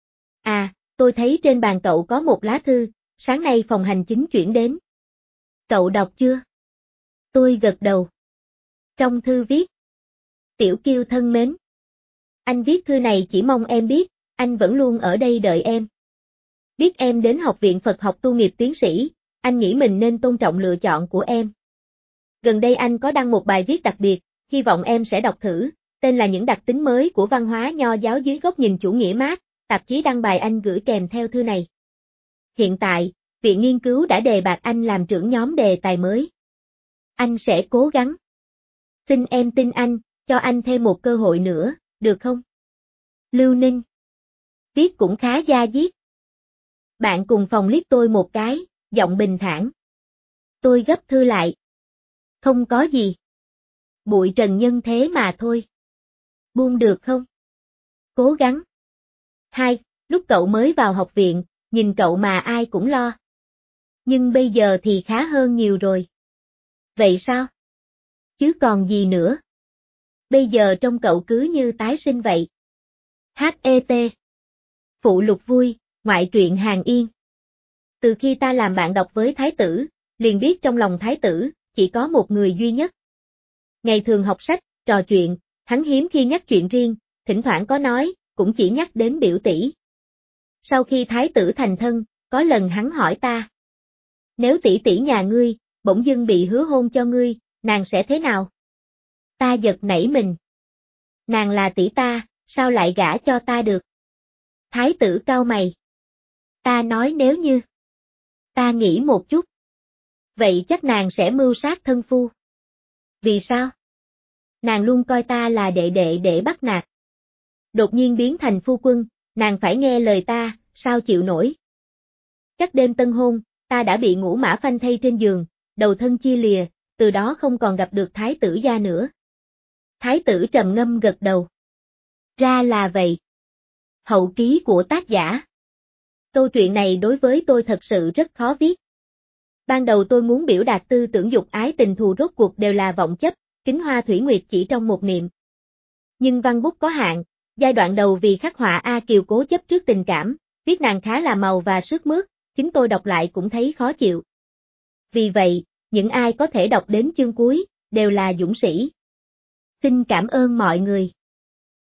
À, tôi thấy trên bàn cậu có một lá thư, sáng nay phòng hành chính chuyển đến. Cậu đọc chưa? Tôi gật đầu. Trong thư viết. Tiểu Kiêu thân mến. Anh viết thư này chỉ mong em biết, anh vẫn luôn ở đây đợi em. Biết em đến Học viện Phật học tu nghiệp tiến sĩ, anh nghĩ mình nên tôn trọng lựa chọn của em. Gần đây anh có đăng một bài viết đặc biệt, hy vọng em sẽ đọc thử, tên là Những đặc tính mới của văn hóa nho giáo dưới góc nhìn chủ nghĩa Mác, tạp chí đăng bài anh gửi kèm theo thư này. Hiện tại, Viện Nghiên cứu đã đề bạt anh làm trưởng nhóm đề tài mới. Anh sẽ cố gắng. Xin em tin anh, cho anh thêm một cơ hội nữa, được không? Lưu Ninh. Viết cũng khá da diết. Bạn cùng phòng liếc tôi một cái, giọng bình thản. Tôi gấp thư lại. Không có gì. Bụi trần nhân thế mà thôi. Buông được không? Cố gắng. Hai, lúc cậu mới vào học viện, nhìn cậu mà ai cũng lo. Nhưng bây giờ thì khá hơn nhiều rồi. Vậy sao? Chứ còn gì nữa? Bây giờ trông cậu cứ như tái sinh vậy. hát e tê Phụ lục vui, ngoại truyện Hàng Yên. Từ khi ta làm bạn đọc với Thái tử, liền biết trong lòng Thái tử, chỉ có một người duy nhất. Ngày thường học sách, trò chuyện, hắn hiếm khi nhắc chuyện riêng, thỉnh thoảng có nói, cũng chỉ nhắc đến biểu tỷ. Sau khi Thái tử thành thân, có lần hắn hỏi ta. Nếu tỷ tỷ nhà ngươi, bỗng dưng bị hứa hôn cho ngươi, nàng sẽ thế nào? Ta giật nảy mình. Nàng là tỷ ta, sao lại gả cho ta được? Thái tử cau mày. Ta nói nếu như. Ta nghĩ một chút. Vậy chắc nàng sẽ mưu sát thân phu. Vì sao? Nàng luôn coi ta là đệ đệ để bắt nạt. Đột nhiên biến thành phu quân, nàng phải nghe lời ta, sao chịu nổi? Chắc đêm tân hôn, ta đã bị ngủ mã phanh thây trên giường, đầu thân chia lìa, từ đó không còn gặp được thái tử gia nữa. Thái tử trầm ngâm gật đầu. Ra là vậy. Hậu ký của tác giả. Câu chuyện này đối với tôi thật sự rất khó viết. Ban đầu tôi muốn biểu đạt tư tưởng dục ái tình thù rốt cuộc đều là vọng chấp, kính hoa thủy nguyệt chỉ trong một niệm. Nhưng văn bút có hạn, giai đoạn đầu vì khắc họa A Kiều cố chấp trước tình cảm, viết nàng khá là màu và sướt mướt, chính tôi đọc lại cũng thấy khó chịu. Vì vậy, những ai có thể đọc đến chương cuối, đều là dũng sĩ. Xin cảm ơn mọi người.